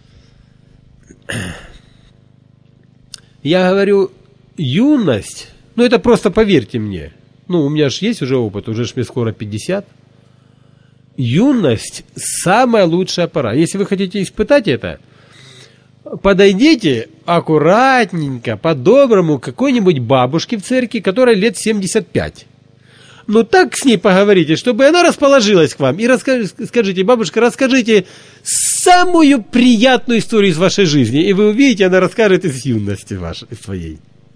Я говорю, юность Ну, это просто поверьте мне. Ну, у меня же есть уже опыт, уже ж мне скоро 50. Юность – самая лучшая пора. Если вы хотите испытать это, подойдите аккуратненько, по-доброму к какой-нибудь бабушке в церкви, которой лет 75. Ну, так с ней поговорите, чтобы она расположилась к вам. И скажите, бабушка, расскажите самую приятную историю из вашей жизни. И вы увидите, она расскажет из юности вашей, своей.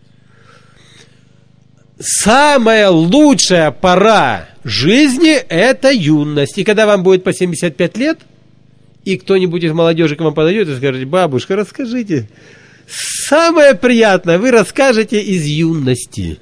Самая лучшая пора жизни – это юность. И когда вам будет по 75 лет, и кто-нибудь из молодежи к вам подойдет и скажет: бабушка, расскажите. Самое приятное вы расскажете из юности.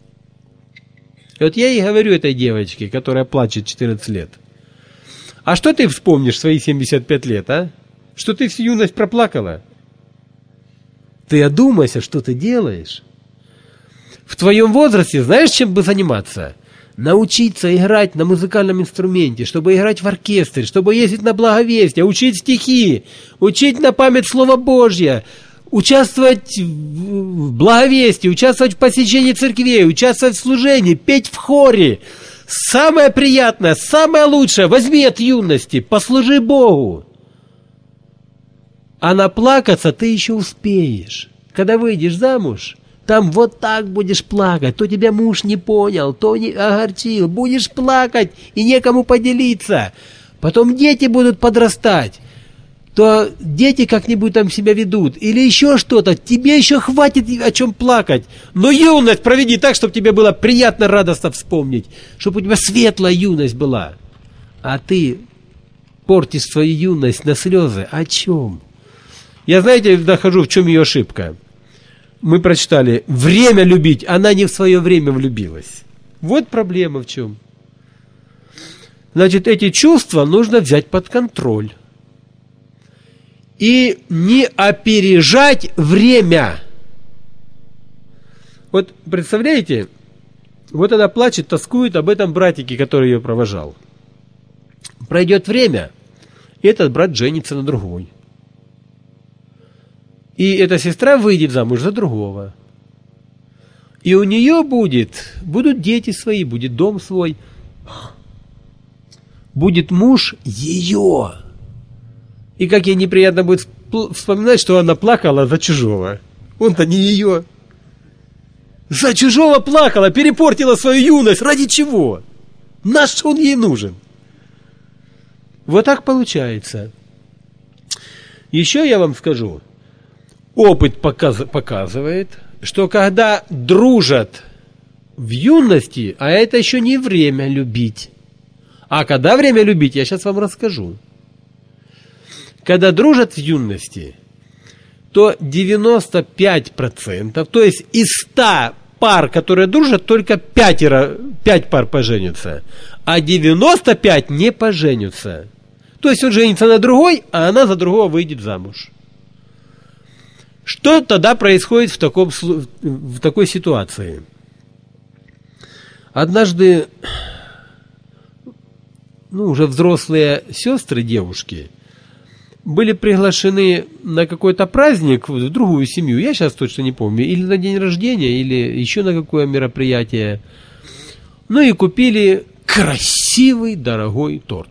И вот я и говорю этой девочке, которая плачет 14 лет: а что ты вспомнишь в свои 75 лет, а? Что ты всю юность проплакала? Ты одумайся, что ты делаешь. В твоем возрасте знаешь, чем бы заниматься? Научиться играть на музыкальном инструменте, чтобы играть в оркестре, чтобы ездить на благовестие, учить стихи, учить на память Слово Божье, участвовать в благовестии, участвовать в посещении церквей, участвовать в служении, петь в хоре. Самое приятное, самое лучшее, возьми от юности, послужи Богу. А наплакаться ты еще успеешь. Когда выйдешь замуж, там вот так будешь плакать. То тебя муж не понял, то не огорчил. Будешь плакать и некому поделиться. Потом дети будут подрастать. То дети как-нибудь там себя ведут. Или еще что-то. Тебе еще хватит о чем плакать. Но юность проведи так, чтобы тебе было приятно, радостно вспомнить. Чтобы у тебя светлая юность была. А ты портишь свою юность на слезы. О чем? Я, знаете, нахожу, в чем ее ошибка. Мы прочитали: время любить, она не в свое время влюбилась. Вот проблема в чем. Значит, эти чувства нужно взять под контроль. И не опережать время. Вот представляете, вот она плачет, тоскует об этом братике, который ее провожал. Пройдет время, и этот брат женится на другой. И эта сестра выйдет замуж за другого. И у нее будут дети свои, будет дом свой. Будет муж ее. И как ей неприятно будет вспоминать, что она плакала за чужого. Он-то не ее. За чужого плакала, перепортила свою юность. Ради чего? Наш он ей нужен. Вот так получается. Еще я вам скажу. Опыт показывает, что когда дружат в юности, а это еще не время любить. А когда время любить, я сейчас вам расскажу. Когда дружат в юности, то 95%, то есть из 100 пар, которые дружат, только 5 пар поженятся, а 95 не поженятся. То есть он женится на другой, а она за другого выйдет замуж. Что тогда происходит в такой ситуации? Однажды, уже взрослые сестры, девушки, были приглашены на какой-то праздник в другую семью, я сейчас точно не помню, или на день рождения, или еще на какое мероприятие. И купили красивый, дорогой торт.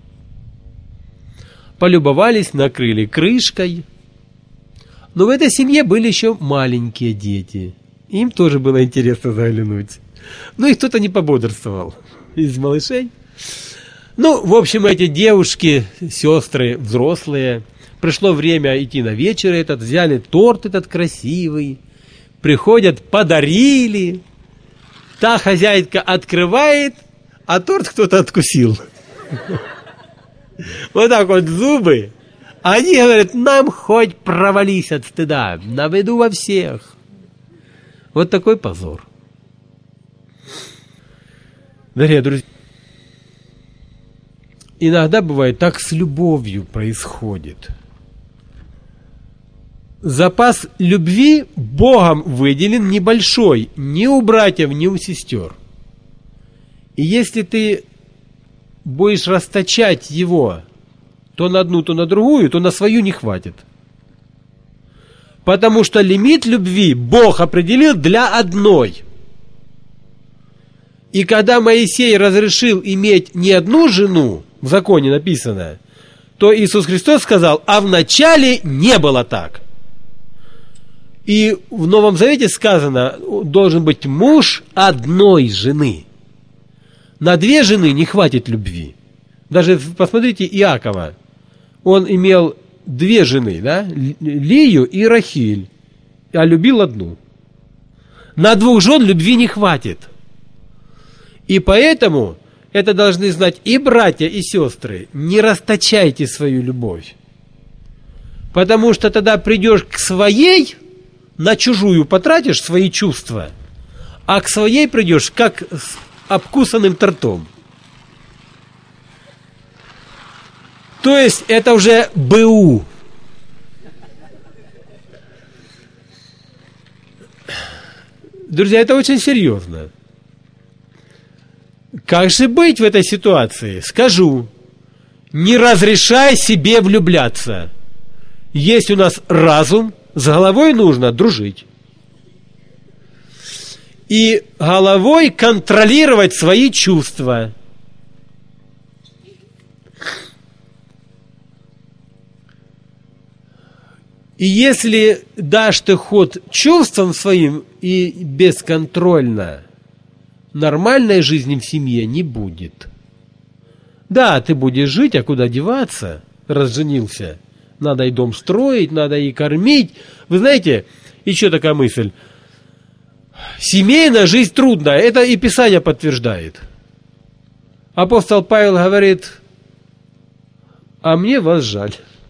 Полюбовались, накрыли крышкой. Но в этой семье были еще маленькие дети. Им тоже было интересно заглянуть. И кто-то не пободрствовал из малышей. В общем, эти девушки, сестры, взрослые, пришло время идти на вечер этот, взяли торт этот красивый, приходят, подарили. Та хозяйка открывает, а торт кто-то откусил. Вот так вот зубы. Они говорят: нам хоть провались от стыда, на виду во всех. Вот такой позор. Дорогие друзья, иногда бывает так с любовью происходит. Запас любви Богом выделен небольшой, ни у братьев, ни у сестер. И если ты будешь расточать его то на одну, то на другую, то на свою не хватит. Потому что лимит любви Бог определил для одной. И когда Моисей разрешил иметь не одну жену, в законе написано, то Иисус Христос сказал, а вначале не было так. И в Новом Завете сказано, должен быть муж одной жены. На две жены не хватит любви. Даже посмотрите Иакова. Он имел две жены, да? Лию и Рахиль. А любил одну. На двух жен любви не хватит. И поэтому, это должны знать и братья, и сестры, не расточайте свою любовь. Потому что тогда придешь к своей, на чужую потратишь свои чувства, а к своей придешь как с обкусанным тортом. То есть это уже БУ. Друзья, это очень серьезно. Как же быть в этой ситуации? Скажу, не разрешай себе влюбляться. Есть у нас разум, с головой нужно дружить. И головой контролировать свои чувства. И если дашь ты ход чувствам своим и бесконтрольно, нормальной жизни в семье не будет. Да, ты будешь жить, а куда деваться? Разженился. Надо и дом строить, надо и кормить. Вы знаете, еще такая мысль. Семейная жизнь трудная. Это и Писание подтверждает. Апостол Павел говорит, а мне вас жаль.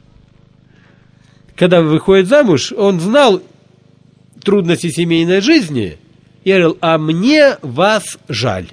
Когда выходит замуж, он знал трудности семейной жизни, и говорил, а мне вас жаль.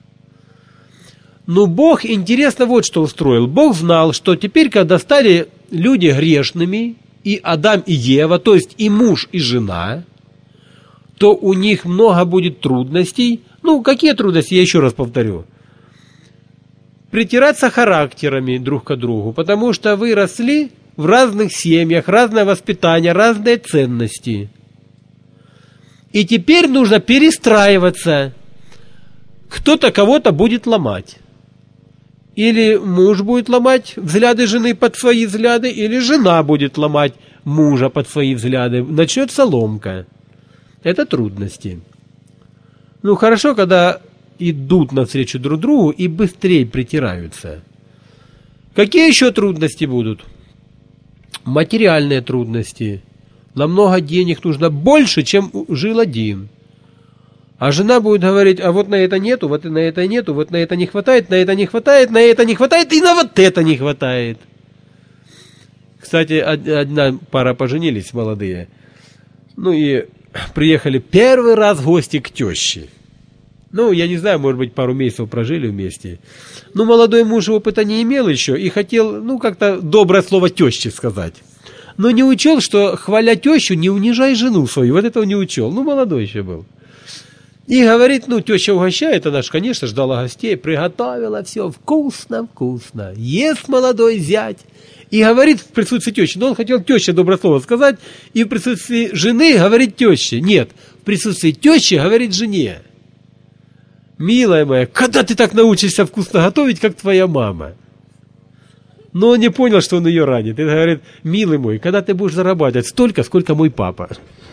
Но Бог, интересно, вот что устроил. Бог знал, что теперь, когда стали люди грешными, и Адам, и Ева, то есть и муж, и жена, то у них много будет трудностей. Ну, какие трудности, я еще раз повторю. Притираться характерами друг к другу, потому что вы росли в разных семьях, разное воспитание, разные ценности. И теперь нужно перестраиваться. Кто-то кого-то будет ломать. Или муж будет ломать взгляды жены под свои взгляды, или жена будет ломать мужа под свои взгляды. Начнется ломка. Это трудности. Ну, хорошо, когда идут навстречу друг другу и быстрее притираются. Какие еще трудности будут? Материальные трудности. Намного денег нужно больше, чем жил один. А жена будет говорить, а вот на это нету, вот на это нету, вот на это не хватает, на это не хватает, на это не хватает и на вот это не хватает. Кстати, одна пара поженились, молодые. Ну и приехали первый раз в гости к теще. Ну, я не знаю, может быть, пару месяцев прожили вместе. Ну, молодой муж опыта не имел еще и хотел, ну, как-то доброе слово теще сказать. Но не учел, что, хваля тещу, не унижай жену свою. Вот этого не учел. Ну, молодой еще был. И говорит, ну, теща угощает, она же, конечно, ждала гостей, приготовила все вкусно-вкусно. Ест молодой зять. И говорит в присутствии тещи, но он хотел теще доброе слово сказать, и в присутствии жены говорит теще. Нет, в присутствии тещи говорит жене. Милая моя, когда ты так научишься вкусно готовить, как твоя мама? Но он не понял, что он ее ранит. И говорит, милый мой, когда ты будешь зарабатывать столько, сколько мой папа?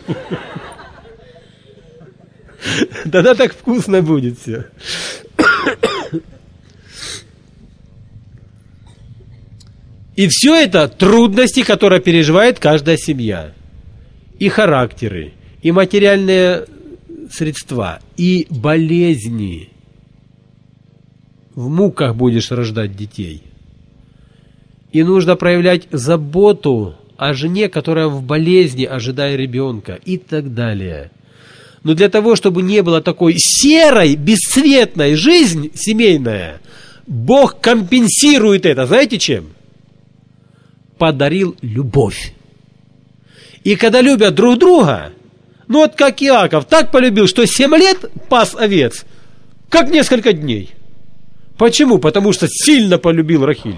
Тогда так вкусно будет все. И все это трудности, которые переживает каждая семья. И характеры, и материальные средства, и болезни. В муках будешь рождать детей. И нужно проявлять заботу о жене, которая в болезни, ожидая ребенка, и так далее. Но для того, чтобы не было такой серой, бесцветной жизни семейная, Бог компенсирует это. Знаете чем? Подарил любовь. И когда любят друг друга, ну вот как Иаков, так полюбил, что 7 лет пас овец, как несколько дней. Почему? Потому что сильно полюбил Рахиль.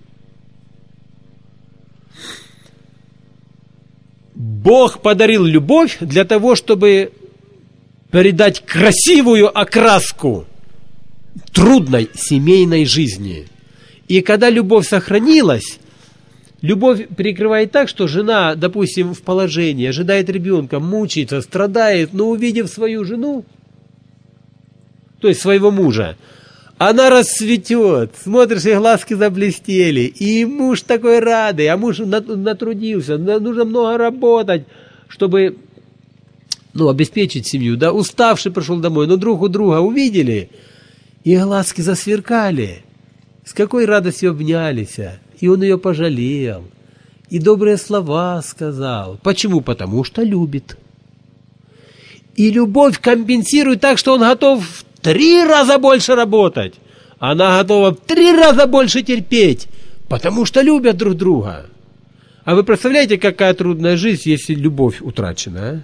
Бог подарил любовь для того, чтобы передать красивую окраску трудной семейной жизни. И когда любовь сохранилась, любовь перекрывает так, что жена, допустим, в положении, ожидает ребенка, мучается, страдает, но увидев свою жену, то есть своего мужа, она расцветет, смотришь, и глазки заблестели, и муж такой радый, а муж натрудился, нужно много работать, чтобы обеспечить семью, да, уставший пришел домой, но друг у друга увидели, и глазки засверкали, с какой радостью обнялись, и он ее пожалел, и добрые слова сказал. Почему? Потому что любит. И любовь компенсирует так, что он готов в 3 раза больше работать. Она готова в 3 раза больше терпеть, потому что любят друг друга. А вы представляете, какая трудная жизнь, если любовь утрачена, а?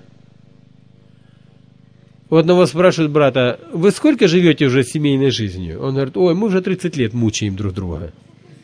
У одного спрашивают брата: вы сколько живете уже семейной жизнью? Он говорит: ой, мы уже 30 лет мучаем друг друга.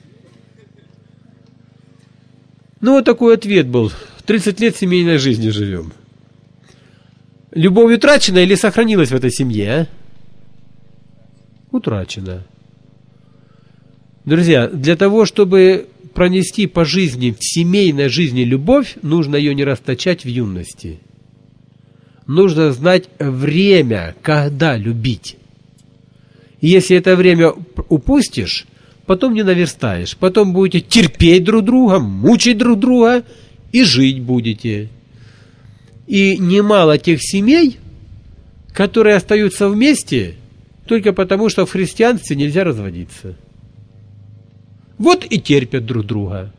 Вот такой ответ был. 30 лет семейной жизни живем. Любовь утрачена или сохранилась в этой семье, а? Утрачена. Друзья, для того, чтобы пронести по жизни, в семейной жизни любовь, нужно ее не расточать в юности. Нужно знать время, когда любить. И если это время упустишь, потом не наверстаешь. Потом будете терпеть друг друга, мучить друг друга и жить будете. И немало тех семей, которые остаются вместе только потому, что в христианстве нельзя разводиться. Вот и терпят друг друга.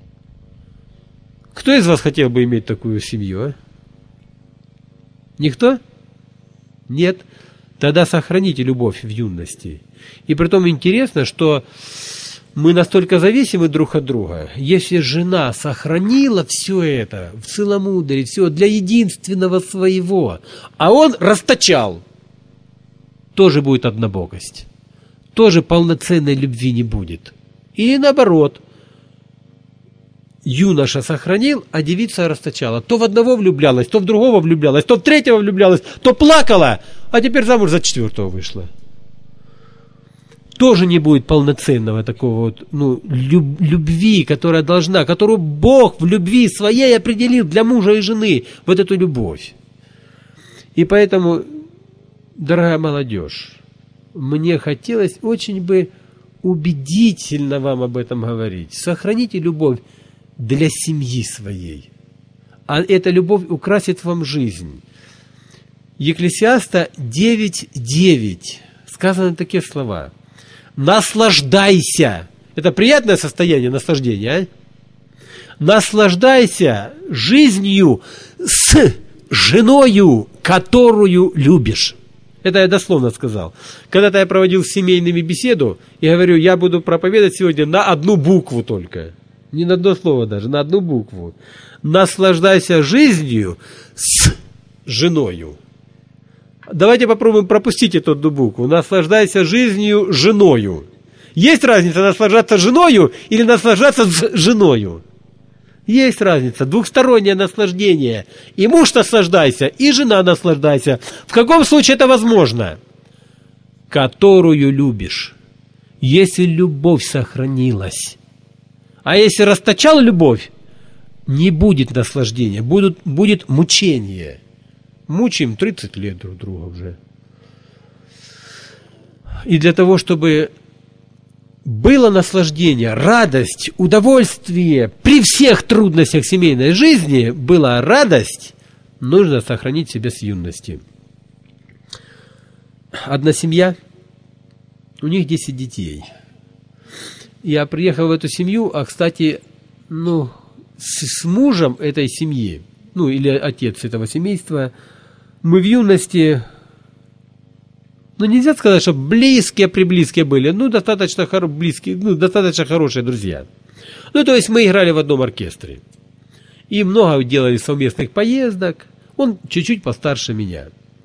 Кто из вас хотел бы иметь такую семью, а? Никто? Нет. Тогда сохраните любовь в юности. И притом интересно, что мы настолько зависимы друг от друга. Если жена сохранила все это в целомудрии, все для единственного своего, а он расточал, тоже будет однобокость. Тоже полноценной любви не будет. Или наоборот, юноша сохранил, а девица расточала. То в одного влюблялась, то в другого влюблялась, то в третьего влюблялась, то плакала, а теперь замуж за 4-го вышла. Тоже не будет полноценного такого любви, которая должна, которую Бог в любви своей определил для мужа и жены, вот эту любовь. И поэтому, дорогая молодежь, мне хотелось очень бы убедительно вам об этом говорить. Сохраните любовь для семьи своей. А эта любовь украсит вам жизнь. Екклесиаста 9:9 сказаны такие слова. Наслаждайся. Это приятное состояние наслаждения, а? Наслаждайся жизнью с женою, которую любишь. Это я дословно сказал. Когда-то я проводил с семейными беседу, и говорю, я буду проповедовать сегодня на одну букву только. Не на одно слово даже, на одну букву. Наслаждайся жизнью с женою. Давайте попробуем пропустить эту одну букву. Наслаждайся жизнью женою. Есть разница наслаждаться женою или наслаждаться с женою? Есть разница. Двухстороннее наслаждение. И муж наслаждайся, и жена наслаждайся. В каком случае это возможно? Которую любишь. Если любовь сохранилась. А если расточал любовь, не будет наслаждения, будет мучение. Мучаем 30 лет друг друга уже. И для того, чтобы было наслаждение, радость, удовольствие, при всех трудностях семейной жизни была радость, нужно сохранить себя с юности. Одна семья, у них 10 детей. Я приехал в эту семью, а, кстати, с мужем этой семьи, или отец этого семейства, мы в юности, нельзя сказать, что близкие были, достаточно близкие, достаточно хорошие друзья. То есть мы играли в одном оркестре. И много делали совместных поездок. Он чуть-чуть постарше меня.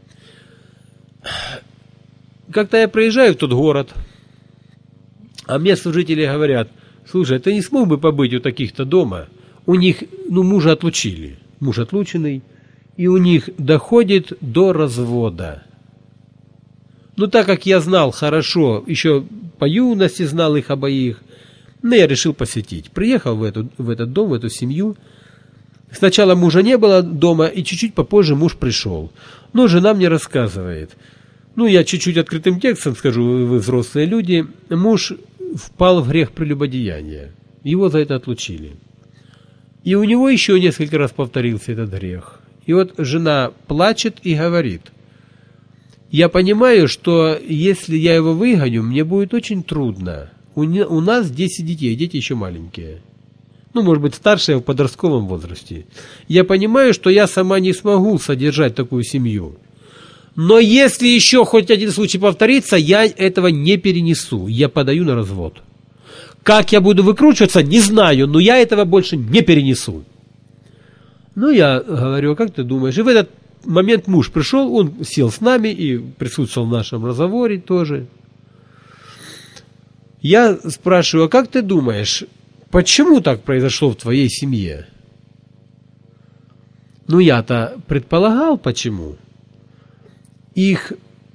Как-то я приезжаю в тот город, а мне служители говорят, слушай, ты не смог бы побыть у таких-то дома? У них, мужа отлучили. Муж отлученный. И у них доходит до развода. Но так как я знал хорошо, еще по юности знал их обоих, я решил посетить. Приехал в этот дом, в эту семью. Сначала мужа не было дома, и чуть-чуть попозже муж пришел. Но жена мне рассказывает. Я чуть-чуть открытым текстом скажу, вы взрослые люди. Муж впал в грех прелюбодеяния. Его за это отлучили. И у него еще несколько раз повторился этот грех. И вот жена плачет и говорит: я понимаю, что если я его выгоню, мне будет очень трудно. У нас 10 детей, дети еще маленькие. Может быть, старшие в подростковом возрасте. Я понимаю, что я сама не смогу содержать такую семью. Но если еще хоть один случай повторится, я этого не перенесу. Я подаю на развод. Как я буду выкручиваться, не знаю, но я этого больше не перенесу. Я говорю: а как ты думаешь? И в этот момент муж пришел, он сел с нами и присутствовал в нашем разговоре тоже. Я спрашиваю: а как ты думаешь, почему так произошло в твоей семье? Я-то предполагал, почему. Их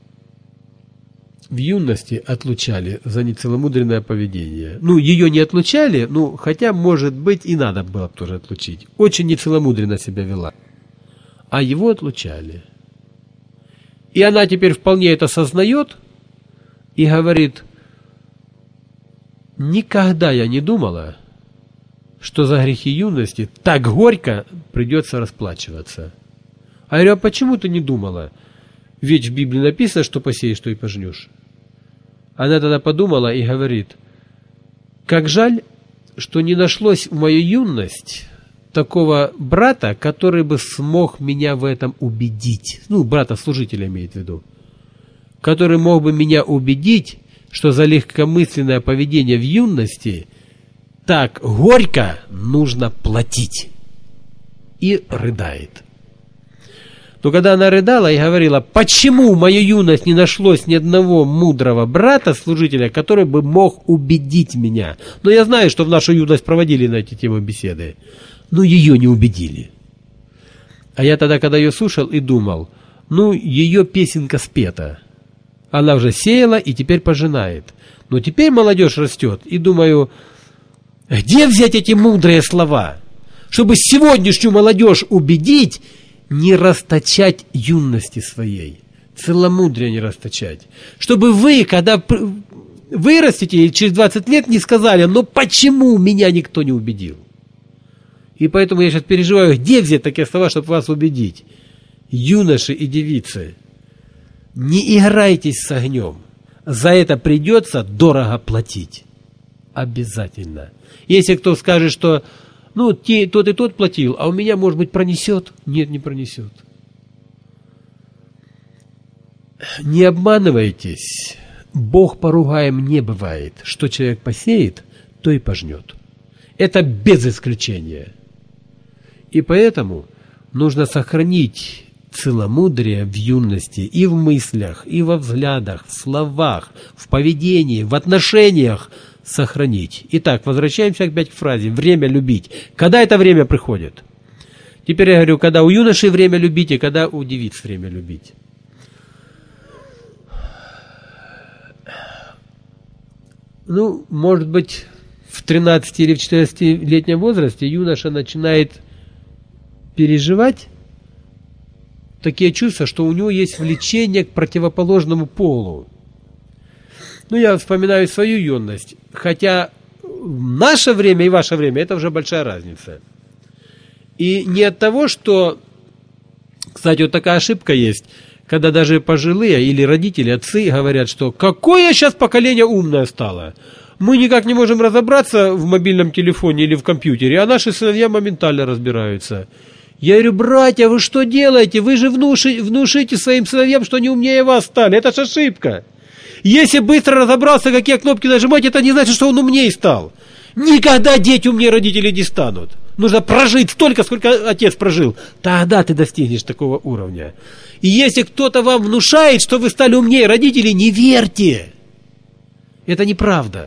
в юности отлучали за нецеломудренное поведение. Ее не отлучали, хотя, может быть, и надо было тоже отлучить. Очень нецеломудренно себя вела. А его отлучали. И она теперь вполне это сознает и говорит: никогда я не думала, что за грехи юности так горько придется расплачиваться. А я говорю: а почему ты не думала? Ведь в Библии написано, что посеешь, что и пожнешь. Она тогда подумала и говорит: как жаль, что не нашлось в мою юность такого брата, который бы смог меня в этом убедить. Брата-служителя имеет в виду. Который мог бы меня убедить, что за легкомысленное поведение в юности так горько нужно платить. И рыдает. Но когда она рыдала и говорила: почему в мою юность не нашлось ни одного мудрого брата-служителя, который бы мог убедить меня? Я знаю, что в нашу юность проводили на эти темы беседы, но ее не убедили. А я тогда, когда ее слушал, и думал: ее песенка спета. Она уже сеяла и теперь пожинает. Но теперь молодежь растет, и думаю: где взять эти мудрые слова, чтобы сегодняшнюю молодежь убедить не расточать юности своей, целомудрие не расточать. Чтобы вы, когда вырастете, через 20 лет не сказали: но почему меня никто не убедил? И поэтому я сейчас переживаю, где взять такие слова, чтобы вас убедить. Юноши и девицы, не играйтесь с огнем. За это придется дорого платить. Обязательно. Если кто скажет, что тот и тот платил, а у меня, может быть, пронесет. Нет, не пронесет. Не обманывайтесь. Бог поругаем не бывает. Что человек посеет, то и пожнет. Это без исключения. И поэтому нужно сохранить целомудрие в юности и в мыслях, и во взглядах, в словах, в поведении, в отношениях. Сохранить. Итак, возвращаемся опять к фразе «время любить». Когда это время приходит? Теперь я говорю, когда у юношей время любить и когда у девиц время любить. Может быть, в 13 или в 14-летнем возрасте юноша начинает переживать такие чувства, что у него есть влечение к противоположному полу. Я вспоминаю свою юность, хотя в наше время и ваше время это уже большая разница. И не от того, что, кстати, вот такая ошибка есть, когда даже пожилые или родители, отцы говорят, что какое сейчас поколение умное стало. Мы никак не можем разобраться в мобильном телефоне или в компьютере, а наши сыновья моментально разбираются. Я говорю: братья, вы что делаете? Вы же внушите своим сыновьям, что они умнее вас стали. Это ж ошибка. Если быстро разобрался, какие кнопки нажимать, это не значит, что он умнее стал. Никогда дети умнее родителей не станут. Нужно прожить столько, сколько отец прожил. Тогда ты достигнешь такого уровня. И если кто-то вам внушает, что вы стали умнее родителей, не верьте. Это неправда.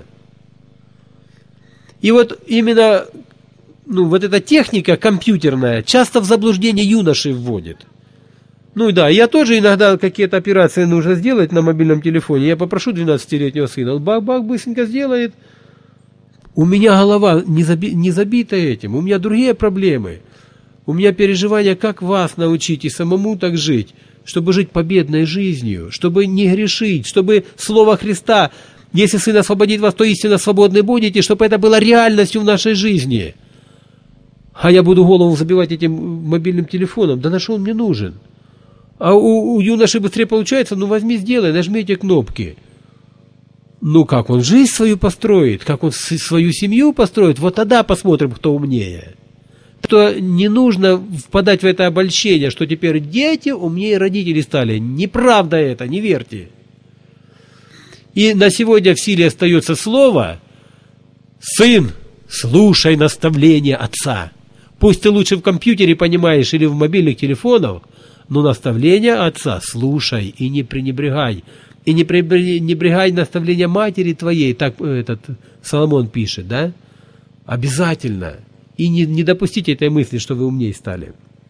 И вот именно вот эта техника компьютерная часто в заблуждение юношей вводит. Ну да, я тоже иногда какие-то операции нужно сделать на мобильном телефоне. Я попрошу 12-летнего сына, он бах-бах быстренько сделает. У меня голова не забита этим, у меня другие проблемы. У меня переживания, как вас научить и самому так жить, чтобы жить победной жизнью, чтобы не грешить, чтобы Слово Христа, если Сын освободит вас, то истинно свободны будете, чтобы это было реальностью в нашей жизни. А я буду голову забивать этим мобильным телефоном, да на что он мне нужен? А у юноши быстрее получается, ну возьми, сделай, нажми эти кнопки. Ну как он жизнь свою построит, как он свою семью построит, вот тогда посмотрим, кто умнее. Что не нужно впадать в это обольщение, что теперь дети умнее родителей стали. Неправда это, не верьте. И на сегодня в силе остается слово: «Сын, слушай наставление отца». Пусть ты лучше в компьютере понимаешь или в мобильных телефонах, но наставление отца слушай и не пренебрегай. И не пренебрегай наставления матери твоей, так этот Соломон пишет, да? Обязательно. И не допустите этой мысли, что вы умнее стали.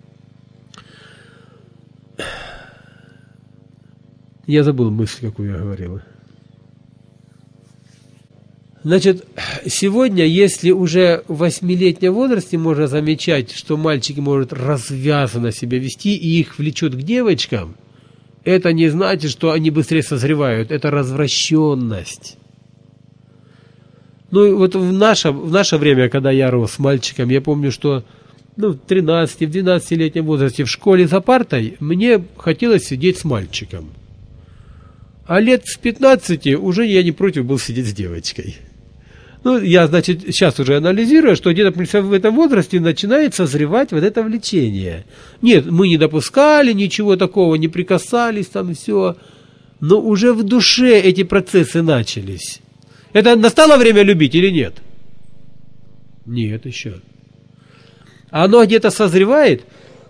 Я забыл мысль, какую я говорил. Значит, сегодня, если уже в 8-летнем возрасте можно замечать, что мальчики могут развязанно себя вести и их влечет к девочкам, это не значит, что они быстрее созревают. Это развращенность. Ну, вот в наше время, когда я рос с мальчиком, я помню, что в 13-12-летнем возрасте в школе за партой мне хотелось сидеть с мальчиком. А лет с 15 уже я не против был сидеть с девочкой. Ну, я, значит, сейчас уже анализирую, что где-то в этом возрасте начинает созревать вот это влечение. Нет, мы не допускали ничего такого, не прикасались там и все. Но уже в душе эти процессы начались. Это настало время любить или нет? Нет еще. Оно где-то созревает.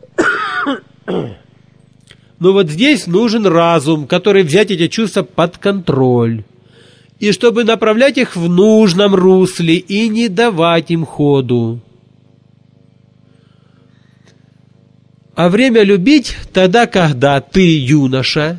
Но вот здесь нужен разум, который взять эти чувства под контроль. И чтобы направлять их в нужном русле и не давать им ходу. А время любить тогда, когда ты, юноша,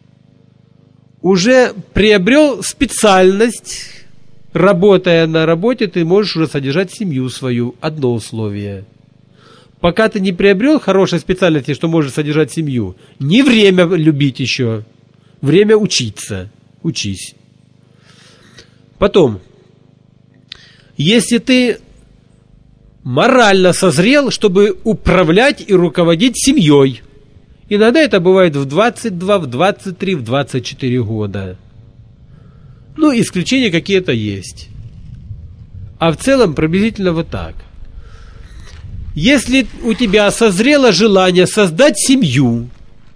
уже приобрел специальность, работая на работе, ты можешь уже содержать семью свою. Одно условие. Пока ты не приобрел хорошей специальности, что можешь содержать семью, не время любить еще, время учиться. Учись. Потом, если ты морально созрел, чтобы управлять и руководить семьей, иногда это бывает в 22, в 23, в 24 года. Ну, исключения какие-то есть. А в целом приблизительно вот так. Если у тебя созрело желание создать семью,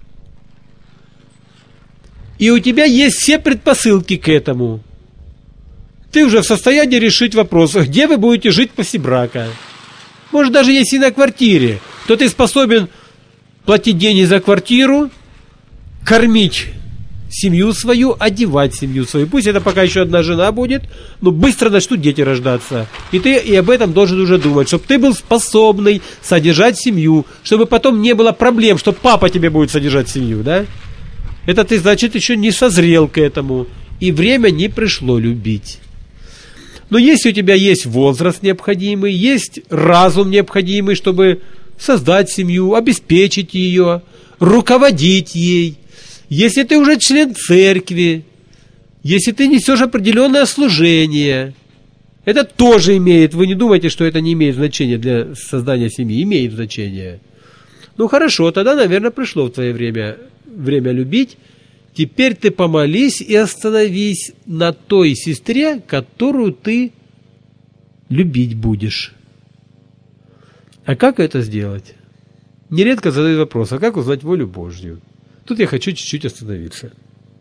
и у тебя есть все предпосылки к этому, ты уже в состоянии решить вопрос, где вы будете жить после брака. Может, даже если на квартире, то ты способен платить деньги за квартиру, кормить семью свою, одевать семью свою. Пусть это пока еще одна жена будет, но быстро начнут дети рождаться. И ты и об этом должен уже думать, чтобы ты был способный содержать семью, чтобы потом не было проблем, что папа тебе будет содержать семью, да? Это ты, значит, еще не созрел к этому, и время не пришло любить. Но если у тебя есть возраст необходимый, есть разум необходимый, чтобы создать семью, обеспечить ее, руководить ей, если ты уже член церкви, если ты несешь определенное служение, это тоже имеет, вы не думайте, что это не имеет значения для создания семьи, имеет значение. Ну хорошо, тогда, наверное, пришло в твое время любить. Теперь ты помолись и остановись на той сестре, которую ты любить будешь. А как это сделать? Нередко задают вопрос, а как узнать волю Божью? Тут я хочу чуть-чуть остановиться.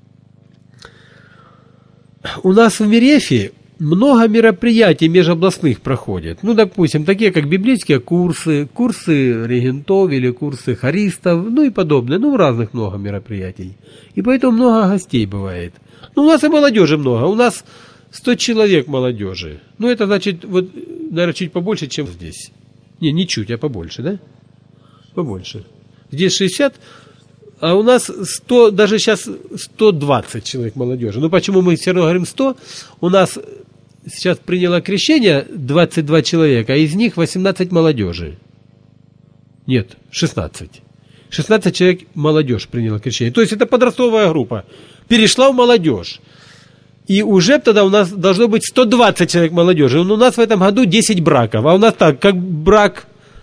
У нас в Мерефе много мероприятий межобластных проходит. Ну, допустим, такие как библейские курсы регентов или курсы хористов, ну и подобное. Ну, разных много мероприятий. И поэтому много гостей бывает. Ну, у нас и молодежи много. У нас 100 человек молодежи. Ну, это значит, вот, наверное, чуть побольше, чем здесь. Не чуть, а побольше, да? Побольше. Здесь 60, А у нас 100, даже сейчас 120 человек молодежи. Ну, почему мы все равно говорим 100? У нас сейчас приняло крещение 22 человека, а из них 18 молодежи. Нет, 16. 16 человек молодежь приняла крещение. То есть это подростковая группа. Перешла в молодежь. И уже тогда у нас должно быть 120 человек молодежи. У нас в этом году 10 браков. А у нас так, как брак,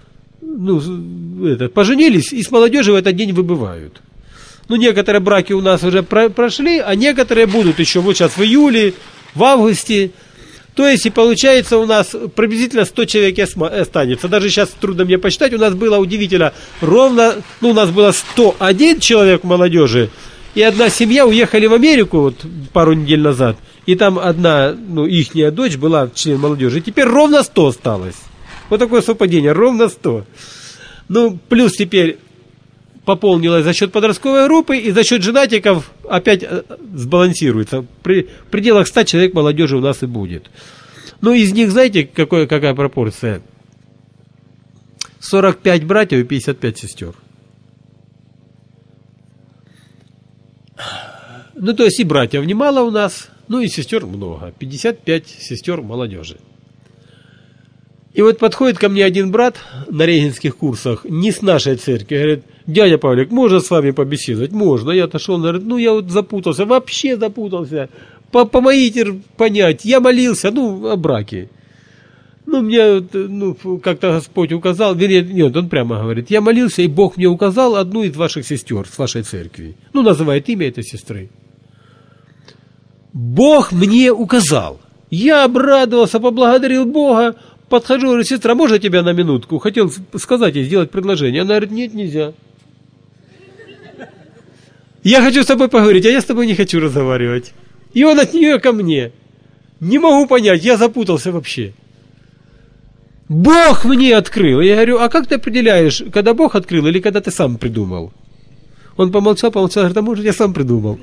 поженились и с молодежью в этот день выбывают. Ну, некоторые браки у нас уже прошли, а некоторые будут еще вот сейчас в июле, в августе. То есть, и получается у нас приблизительно 100 человек останется. Даже сейчас трудно мне посчитать. У нас было удивительно ровно, у нас было 101 человек молодежи. И одна семья уехали в Америку вот пару недель назад. И там одна, ихняя дочь была член молодежи. И теперь ровно 100 осталось. Вот такое совпадение, ровно 100. Плюс теперь пополнилось за счет подростковой группы, и за счет женатиков опять сбалансируется. При пределах 100 человек молодежи у нас и будет. Из них, знаете, какая пропорция? 45 братьев и 55 сестер. То есть и братьев немало у нас, и сестер много. 55 сестер молодежи. И вот подходит ко мне один брат на регенских курсах, не с нашей церкви, говорит: дядя Павлик, можно с вами побеседовать? Можно. Я отошел, говорит: я вот запутался, вообще запутался. Помогите понять. Я молился, о браке. Мне как-то Господь указал, нет, он прямо говорит: я молился, и Бог мне указал одну из ваших сестер с вашей церкви. Называет имя этой сестры. Бог мне указал. Я обрадовался, поблагодарил Бога. Подхожу, говорю: сестра, можно тебя на минутку? Хотел сказать ей, сделать предложение. Она говорит: нет, нельзя. Я хочу с тобой поговорить, а я с тобой не хочу разговаривать. И он от нее ко мне. Не могу понять, я запутался вообще. Бог мне открыл. Я говорю: а как ты определяешь, когда Бог открыл или когда ты сам придумал? Он помолчал, говорит: а может, я сам придумал.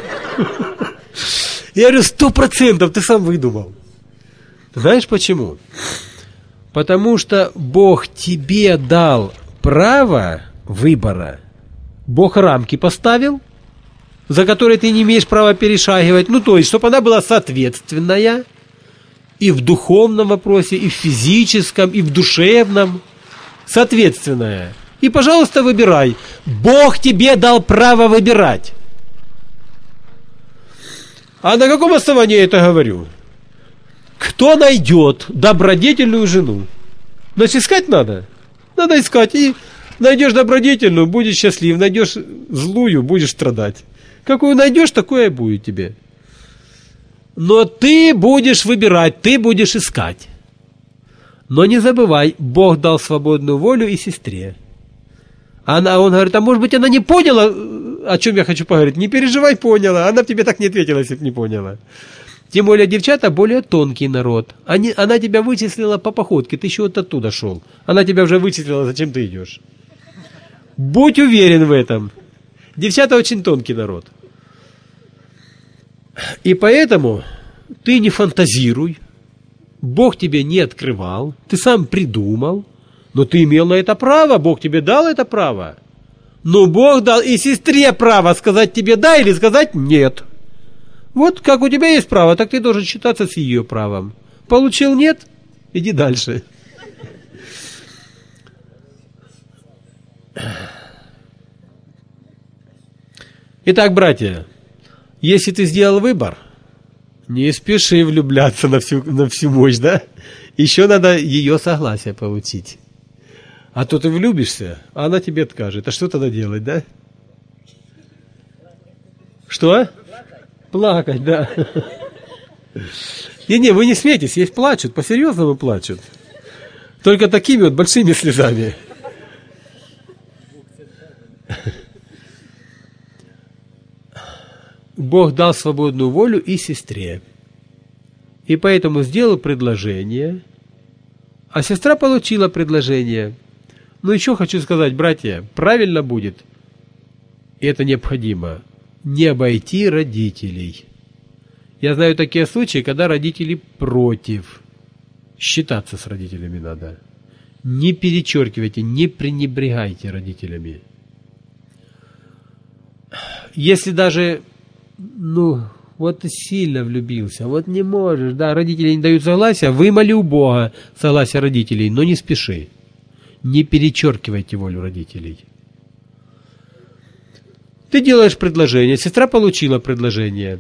Я говорю: 100% ты сам выдумал. Знаешь почему? Потому что Бог тебе дал право выбора. Бог рамки поставил, за которые ты не имеешь права перешагивать. То есть, чтобы она была соответственная и в духовном вопросе, и в физическом, и в душевном. Соответственная. И, пожалуйста, выбирай. Бог тебе дал право выбирать. А на каком основании я это говорю? Кто найдет добродетельную жену? Значит, искать надо. Надо искать. И найдешь добродетельную, будешь счастлив. Найдешь злую, будешь страдать. Какую найдешь, такое и будет тебе. Но ты будешь выбирать, ты будешь искать. Но не забывай, Бог дал свободную волю и сестре. Он говорит: а может быть, она не поняла, о чем я хочу поговорить? Не переживай, поняла. Она тебе так не ответила, если бы не поняла. Тем более девчата более тонкий народ. Она тебя вычислила по походке, ты еще вот оттуда шел. Она тебя уже вычислила, зачем ты идешь. Будь уверен в этом. Девчата очень тонкий народ. И поэтому ты не фантазируй. Бог тебе не открывал. Ты сам придумал. Но ты имел на это право. Бог тебе дал это право. Но Бог дал и сестре право сказать тебе да или сказать нет. Вот как у тебя есть право, так ты должен считаться с ее правом. Получил нет? Иди дальше. Итак, братья, если ты сделал выбор, не спеши влюбляться на всю мощь, да? Еще надо ее согласие получить. А то ты влюбишься, а она тебе откажет. А что тогда делать, да? Что? Плакать, да. Не, вы не смейтесь, есть плачут, по-серьезному плачут. Только такими вот большими слезами. Бог дал свободную волю и сестре. И поэтому сделал предложение, а сестра получила предложение. Но еще хочу сказать, братья, правильно будет, и это необходимо, не обойти родителей. Я знаю такие случаи, когда родители против. Считаться с родителями надо. Не перечеркивайте, не пренебрегайте родителями. если даже, вот ты сильно влюбился, вот не можешь, да, родители не дают согласия, вымоли у Бога согласия родителей, но не спеши. Не перечеркивайте волю родителей. Ты делаешь предложение, сестра получила предложение.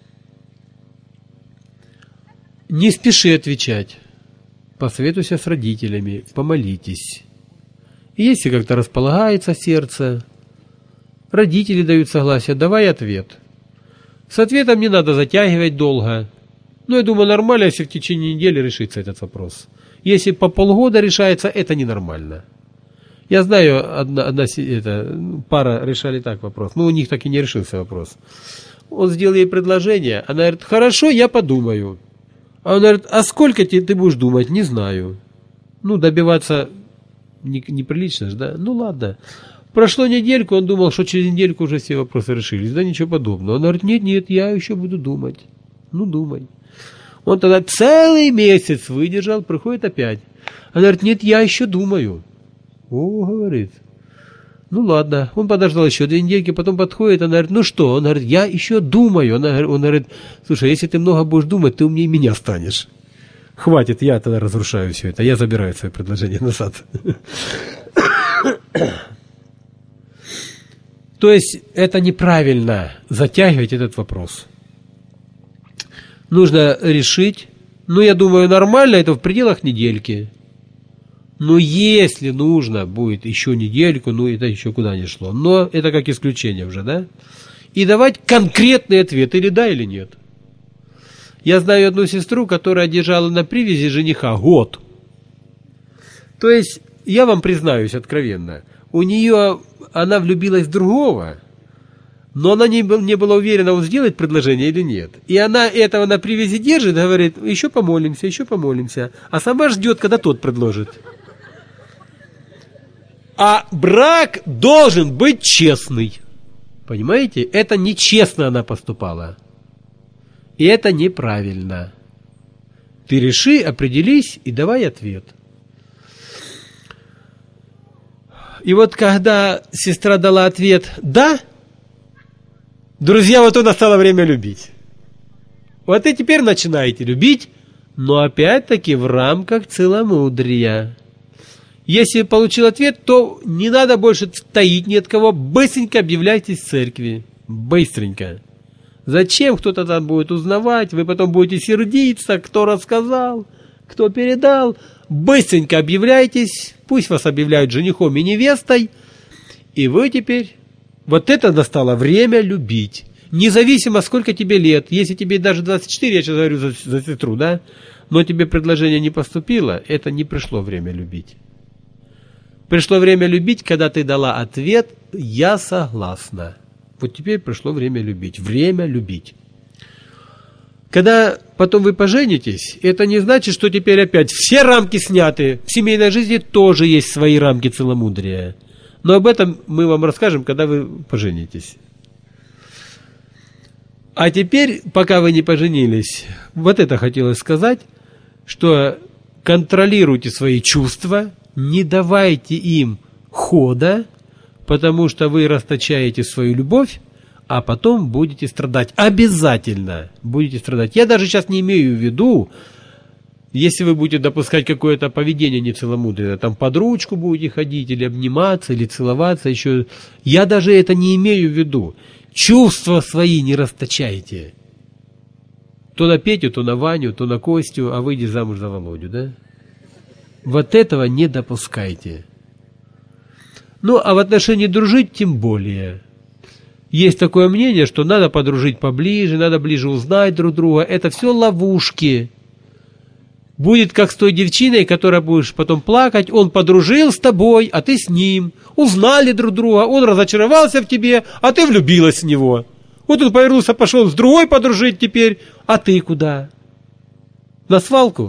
Не спеши отвечать. Посоветуйся с родителями, помолитесь. И если как-то располагается сердце, родители дают согласие, давай ответ. С ответом не надо затягивать долго. Я думаю, нормально, если в течение недели решится этот вопрос. Если по полгода решается, это ненормально. Я знаю, одна пара решали так вопрос. У них так и не решился вопрос. Он сделал ей предложение, она говорит, хорошо, я подумаю. А он говорит, а сколько ты будешь думать? Не знаю. Добиваться неприлично же, да? Ладно. Прошло недельку, он думал, что через недельку уже все вопросы решились. Да ничего подобного. Он говорит, нет, я еще буду думать. Думай. Он тогда целый месяц выдержал, приходит опять. Он говорит, нет, я еще думаю. Говорит. Ладно. Он подождал еще 2 недельки, потом подходит, она говорит, что? Он говорит, я еще думаю. Он говорит, слушай, если ты много будешь думать, ты умнее меня станешь. Хватит, я тогда разрушаю все это. Я забираю свое предложение назад. То есть это неправильно затягивать этот вопрос. Нужно решить. Я думаю, нормально, это в пределах недельки. Но если нужно будет еще недельку, это еще куда ни шло. Но это как исключение уже, да? И давать конкретный ответ, или да, или нет. Я знаю одну сестру, которая держала на привязи жениха год. То есть, я вам признаюсь откровенно, она влюбилась в другого, но она не была уверена, он сделает предложение или нет. И она этого на привязи держит, говорит, еще помолимся. А сама ждет, когда тот предложит. А брак должен быть честный. Понимаете? Это нечестно она поступала. И это неправильно. Ты реши, определись и давай ответ. И вот когда сестра дала ответ «да», друзья, вот настало время любить. Вот и теперь начинаете любить, но опять-таки в рамках целомудрия. Если получил ответ, то не надо больше таить ни от кого. Быстренько объявляйтесь в церкви. Быстренько. Зачем кто-то там будет узнавать? Вы потом будете сердиться, кто рассказал, кто передал. Быстренько объявляйтесь. Пусть вас объявляют женихом и невестой. И вы теперь... Вот это настало время любить. Независимо, сколько тебе лет. Если тебе даже 24, я сейчас говорю за сестру, да? Но тебе предложение не поступило, это не пришло время любить. Пришло время любить, когда ты дала ответ «я согласна». Вот теперь пришло время любить. Время любить. Когда потом вы поженитесь, это не значит, что теперь опять все рамки сняты. В семейной жизни тоже есть свои рамки целомудрия. Но об этом мы вам расскажем, когда вы поженитесь. А теперь, пока вы не поженились, вот это хотелось сказать, что контролируйте свои чувства, не давайте им хода, потому что вы расточаете свою любовь, а потом будете страдать. Обязательно будете страдать. Я даже сейчас не имею в виду, если вы будете допускать какое-то поведение нецеломудренное, там под ручку будете ходить, или обниматься, или целоваться еще. Я даже это не имею в виду. Чувства свои не расточайте. То на Петю, то на Ваню, то на Костю, а выйди замуж за Володю, да? Вот этого не допускайте. А в отношении дружить тем более. Есть такое мнение, что надо подружить поближе, надо ближе узнать друг друга. Это все ловушки. Будет как с той девчиной, которая будешь потом плакать. Он подружил с тобой, а ты с ним. Узнали друг друга, он разочаровался в тебе, а ты влюбилась в него. Вот он повернулся, пошел с другой подружить теперь, а ты куда? На свалку?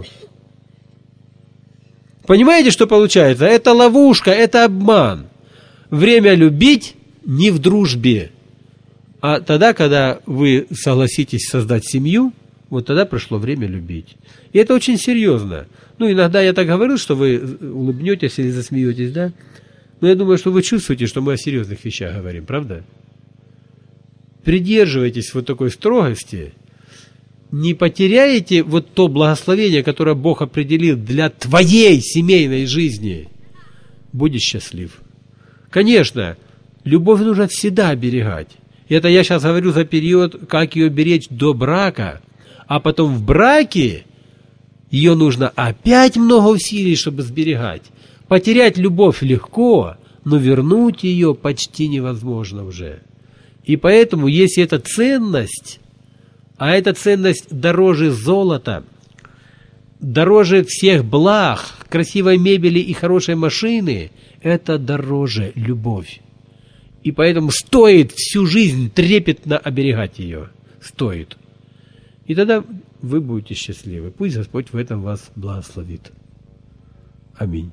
Понимаете, что получается? Это ловушка, это обман. Время любить не в дружбе, а тогда, когда вы согласитесь создать семью, вот тогда пришло время любить. И это очень серьезно. Иногда я так говорил, что вы улыбнетесь или засмеетесь, да? Но я думаю, что вы чувствуете, что мы о серьезных вещах говорим, правда? придерживаетесь вот такой строгости, не потеряете вот то благословение, которое Бог определил для твоей семейной жизни, будешь счастлив. Конечно, любовь нужно всегда оберегать. Это я сейчас говорю за период, как ее беречь до брака, а потом в браке ее нужно опять много усилий, чтобы сберегать. Потерять любовь легко, но вернуть ее почти невозможно уже. И поэтому, если это ценность, а эта ценность дороже золота, дороже всех благ, красивой мебели и хорошей машины, это дороже любовь. И поэтому стоит всю жизнь трепетно оберегать ее. Стоит. И тогда вы будете счастливы. Пусть Господь в этом вас благословит. Аминь.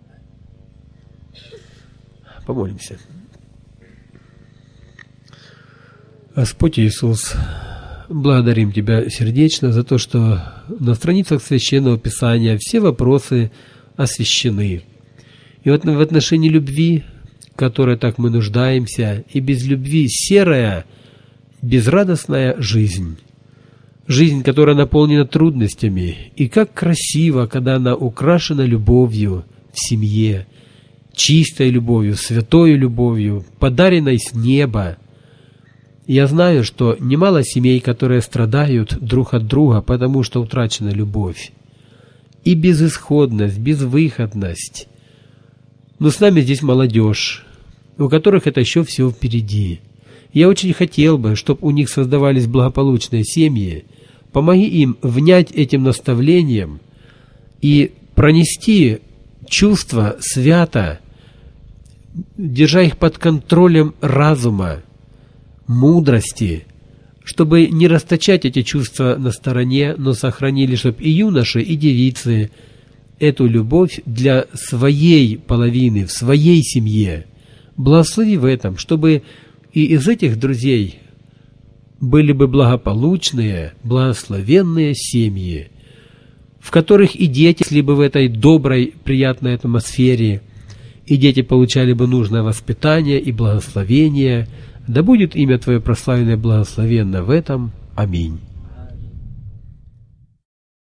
Помолимся. Господь Иисус, благодарим Тебя сердечно за то, что на страницах Священного Писания все вопросы освящены. И вот в отношении любви, в которой так мы нуждаемся, и без любви серая, безрадостная жизнь. Жизнь, которая наполнена трудностями. И как красиво, когда она украшена любовью в семье, чистой любовью, святой любовью, подаренной с неба. Я знаю, что немало семей, которые страдают друг от друга, потому что утрачена любовь. И безысходность, безвыходность. Но с нами здесь молодежь, у которых это еще все впереди. Я очень хотел бы, чтобы у них создавались благополучные семьи. Помоги им внять этим наставлением и пронести чувства свято, держа их под контролем разума, мудрости, чтобы не расточать эти чувства на стороне, но сохранили, чтобы и юноши, и девицы эту любовь для своей половины, в своей семье. Благослови в этом, чтобы и из этих друзей были бы благополучные, благословенные семьи, в которых и дети шли бы в этой доброй, приятной атмосфере, и дети получали бы нужное воспитание и благословение. Да будет имя Твое прославленное и благословенно в этом. Аминь.